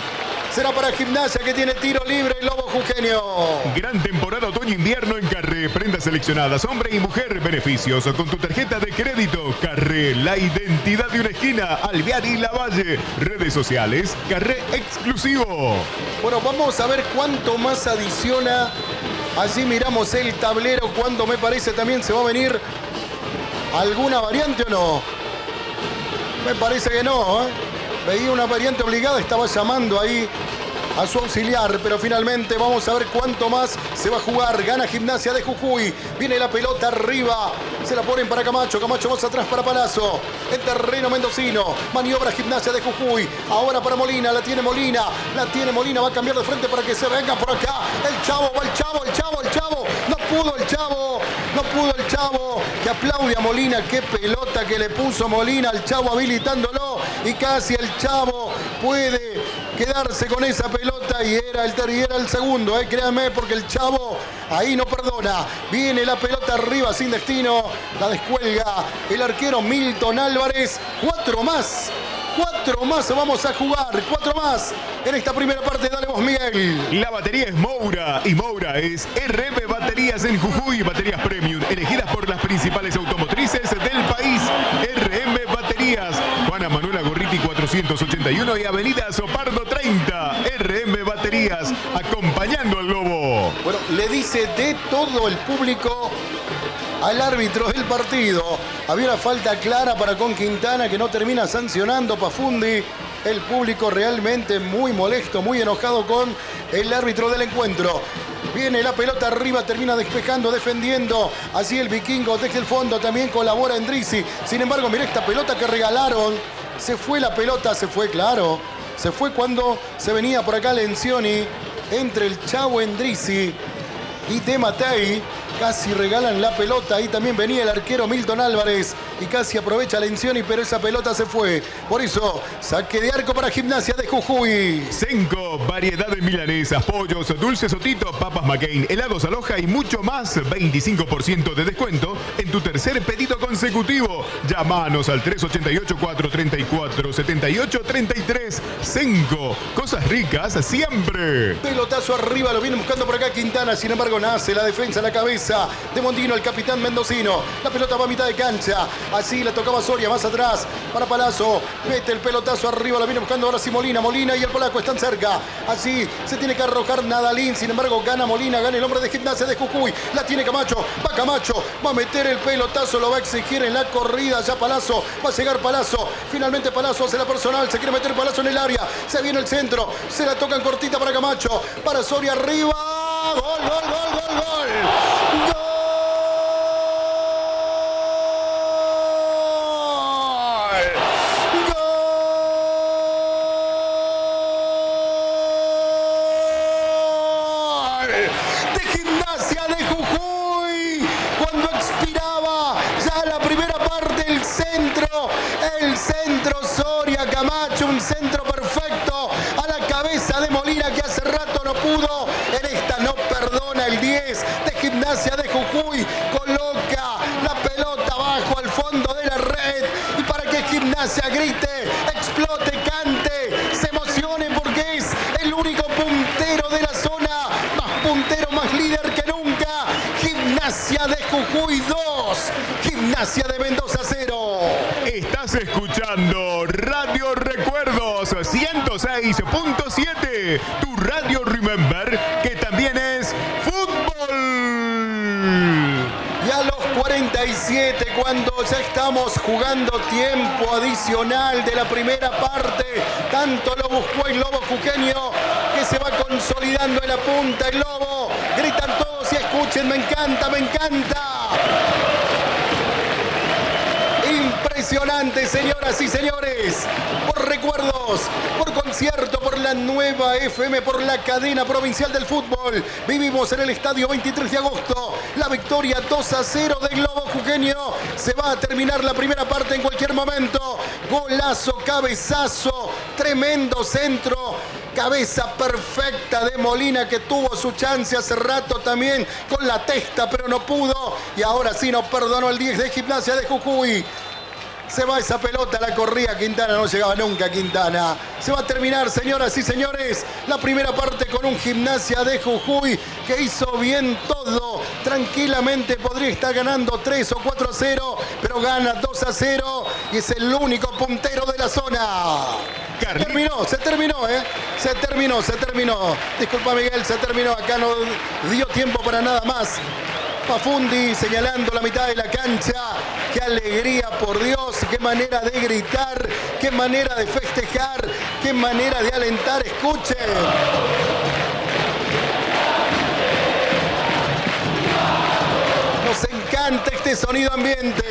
Será para Gimnasia, que tiene tiro libre el Lobo jujeño. Gran temporada otoño-invierno en Carré. Prendas seleccionadas, hombre y mujer. Beneficios con tu tarjeta de crédito. Carré, la identidad de una esquina. Alvear y Lavalle. Redes sociales, Carré Exclusivo. Bueno, vamos a ver cuánto más adiciona. Allí miramos el tablero. Cuando me parece también se va a venir alguna variante o no. Me parece que no, ¿eh? Veía una variante obligada, estaba llamando ahí a su auxiliar, pero finalmente vamos a ver cuánto más se va a jugar. Gana Gimnasia de Jujuy, viene la pelota arriba, se la ponen para Camacho, Camacho más atrás para Palazzo, en terreno mendocino, maniobra Gimnasia de Jujuy, ahora para Molina, la tiene Molina, va a cambiar de frente para que se venga por acá, el Chavo, va el Chavo, no pudo el Chavo, que aplaude a Molina, qué pelota que le puso Molina al Chavo habilitándolo, y casi el Chavo puede quedarse con esa pelota y era el segundo, créanme, porque el Chavo ahí no perdona. Viene la pelota arriba sin destino, la descuelga el arquero Milton Álvarez. 4 más vamos a jugar, 4 más en esta primera parte. Dale vos, Miguel. La batería es Moura y Moura es RM Baterías en Jujuy, baterías premium elegidas por las principales automotrices del país. RM Baterías, Juana Manuela Gorriti 481 y Avenida Sopardo 30. RM Baterías, acompañando al Lobo. Bueno, le dice de todo el público al árbitro del partido. Había una falta clara para con Quintana que no termina sancionando Pafundi. El público realmente muy molesto, muy enojado con el árbitro del encuentro. Viene la pelota arriba, termina despejando, defendiendo. Así el vikingo desde el fondo también colabora Endrizzi. Sin embargo, mira esta pelota que regalaron. Se fue la pelota, se fue, claro. Se fue cuando se venía por acá Lencioni entre el Chavo Endrizzi y De Matei. Casi regalan la pelota. Ahí también venía el arquero Milton Álvarez y casi aprovecha Lencioni, pero esa pelota se fue. Por eso, saque de arco para Gimnasia de Jujuy. Senco, variedad de milanesas, pollos, dulces Sotito, papas McCain, helados Aloha y mucho más. 25% de descuento en tu tercer pedido consecutivo. Llámanos al 388-434-7833. Senco, cosas ricas siempre. Pelotazo arriba, lo viene buscando por acá Quintana. Sin embargo, nace la defensa a la cabeza de Mondino, el capitán mendocino. La pelota va a mitad de cancha. Así la tocaba Soria, más atrás para Palazzo. Mete el pelotazo arriba, la viene buscando ahora sí Molina. Molina y el polaco están cerca. Así se tiene que arrojar Nadalín. Sin embargo, gana Molina, gana el hombre de Gimnasia de Jujuy. La tiene Camacho, va a meter el pelotazo, lo va a exigir en la corrida. Ya Palazzo, va a llegar Palazzo. Finalmente Palazzo hace la personal, se quiere meter Palazzo en el área. Se viene el centro, se la tocan cortita para Camacho. Para Soria arriba. Gol. De Gimnasia de Jujuy, cuando expiraba ya la primera parte, el centro Soria Camacho, un centro perfecto a la cabeza de Molina, que hace rato no pudo. En esta no perdona el 10 de Gimnasia de Jujuy, coloca la pelota abajo al fondo de la red, y para que Gimnasia grite, explote, cante, se emocione, porque es el único puntero de la zona, más puntero, más líder que nunca. Gimnasia de Jujuy 2, Gimnasia de Mendoza 0. Estás escuchando Radio Recuerdos 106.7, tu Radio Remember, que también es fútbol. Y a los 47, cuando ya estamos jugando tiempo adicional de la primera parte, tanto lo buscó el Lobo jujeño, que se va consolidando en la punta. El Lobo, gritan todos y escuchen, me encanta. Impresionante, señoras y señores. Por Recuerdos, por Concierto, por la nueva FM, por la cadena provincial del fútbol. Vivimos en el estadio 23 de agosto. La victoria 2-0 del Lobo jujeño. Se va a terminar la primera parte en cualquier momento. Golazo, cabezazo, tremendo centro. Cabeza perfecta de Molina, que tuvo su chance hace rato también con la testa, pero no pudo. Y ahora sí no perdonó el 10 de Gimnasia de Jujuy. Se va esa pelota, la corría Quintana, no llegaba nunca Quintana. Se va a terminar, señoras y señores, la primera parte con un Gimnasia de Jujuy que hizo bien todo. Tranquilamente podría estar ganando 3 o 4-0, pero gana 2-0 y es el único puntero de la zona. Se terminó. Disculpa, Miguel, se terminó. Acá no dio tiempo para nada más. Pafundi señalando la mitad de la cancha. Qué alegría, por Dios, qué manera de gritar, qué manera de festejar, qué manera de alentar. Escuchen. Nos encanta este sonido ambiente.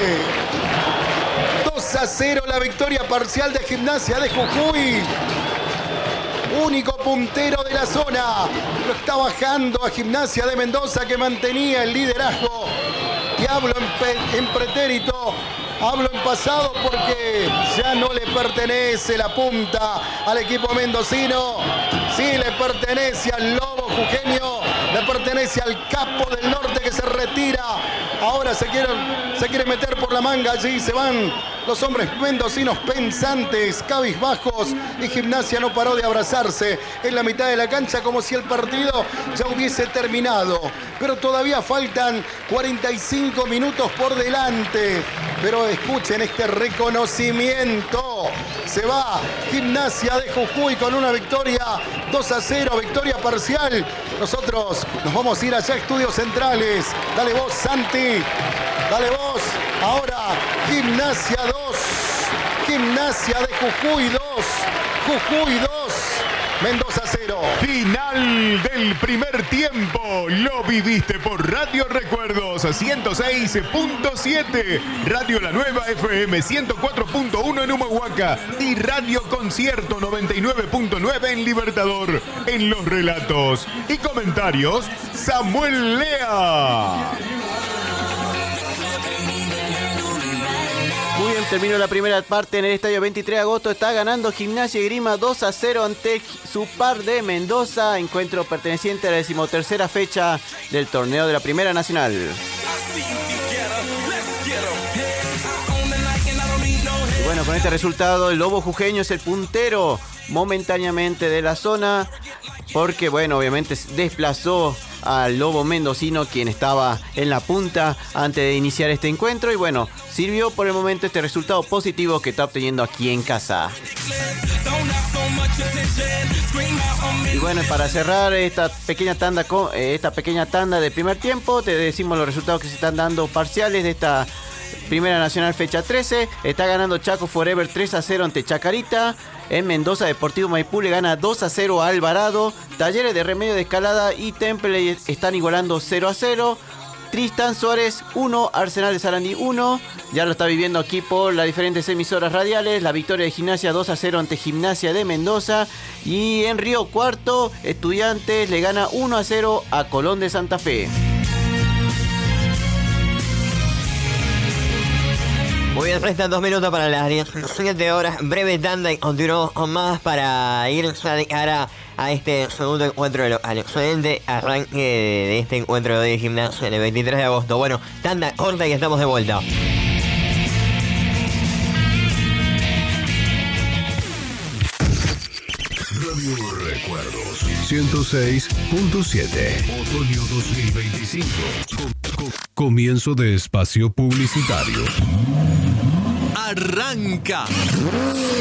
2-0 la victoria parcial de Gimnasia de Jujuy. Único puntero de la zona. Lo está bajando a Gimnasia de Mendoza, que mantenía el liderazgo. Y hablo en pretérito, hablo en pasado, porque ya no le pertenece la punta al equipo mendocino. Sí le pertenece al Lobo jujeño, le pertenece al Capo del Norte, que se retira. Ahora se quiere meter por la manga. Allí se van los hombres mendocinos pensantes, cabizbajos, y Gimnasia no paró de abrazarse en la mitad de la cancha como si el partido ya hubiese terminado. Pero todavía faltan 45 minutos por delante. Pero escuchen este reconocimiento. Se va Gimnasia de Jujuy con una victoria 2-0, victoria parcial. Nosotros nos vamos a ir allá a Estudios Centrales. Dale vos, Santi. Dale vos. Ahora Gimnasia 2. Gimnasia de Jujuy 2. Jujuy 2. Mendoza 0. Final del primer tiempo. Lo viviste por Radio Recuerdos 106.7, Radio La Nueva FM 104.1 en Humahuaca y Radio Concierto 99.9 en Libertador. En los relatos y comentarios, Samuel Lea. Muy bien, terminó la primera parte en el estadio 23 de agosto. Está ganando Gimnasia y Esgrima 2-0 ante su par de Mendoza. Encuentro perteneciente a la 13ª fecha del torneo de la Primera Nacional. Y bueno, con este resultado, el Lobo jujeño es el puntero momentáneamente de la zona, porque bueno, obviamente desplazó al Lobo mendocino, quien estaba en la punta antes de iniciar este encuentro, y bueno, sirvió por el momento este resultado positivo que está obteniendo aquí en casa. Y bueno, para cerrar esta pequeña tanda de primer tiempo, te decimos los resultados que se están dando parciales de esta Primera Nacional fecha 13. Está ganando Chaco Forever 3-0 ante Chacarita. En Mendoza, Deportivo Maipú le gana 2-0 a Alvarado. Talleres de Remedio de Escalada y Temple están igualando 0-0. Tristán Suárez 1, Arsenal de Sarandí 1. Ya lo está viviendo aquí por las diferentes emisoras radiales. La victoria de Gimnasia 2-0 ante Gimnasia de Mendoza. Y en Río Cuarto, Estudiantes le gana 1-0 a Colón de Santa Fe. Muy bien, restan 2 minutos para las 17 horas. Breve tanda y continuamos más para ir de cara a este segundo encuentro al excelente arranque de este encuentro de Gimnasia el 23 de agosto. Bueno, tanda corta y estamos de vuelta. Radio Recuerdos 106.7. Otoño 2025. Comienzo de espacio publicitario. Arranca.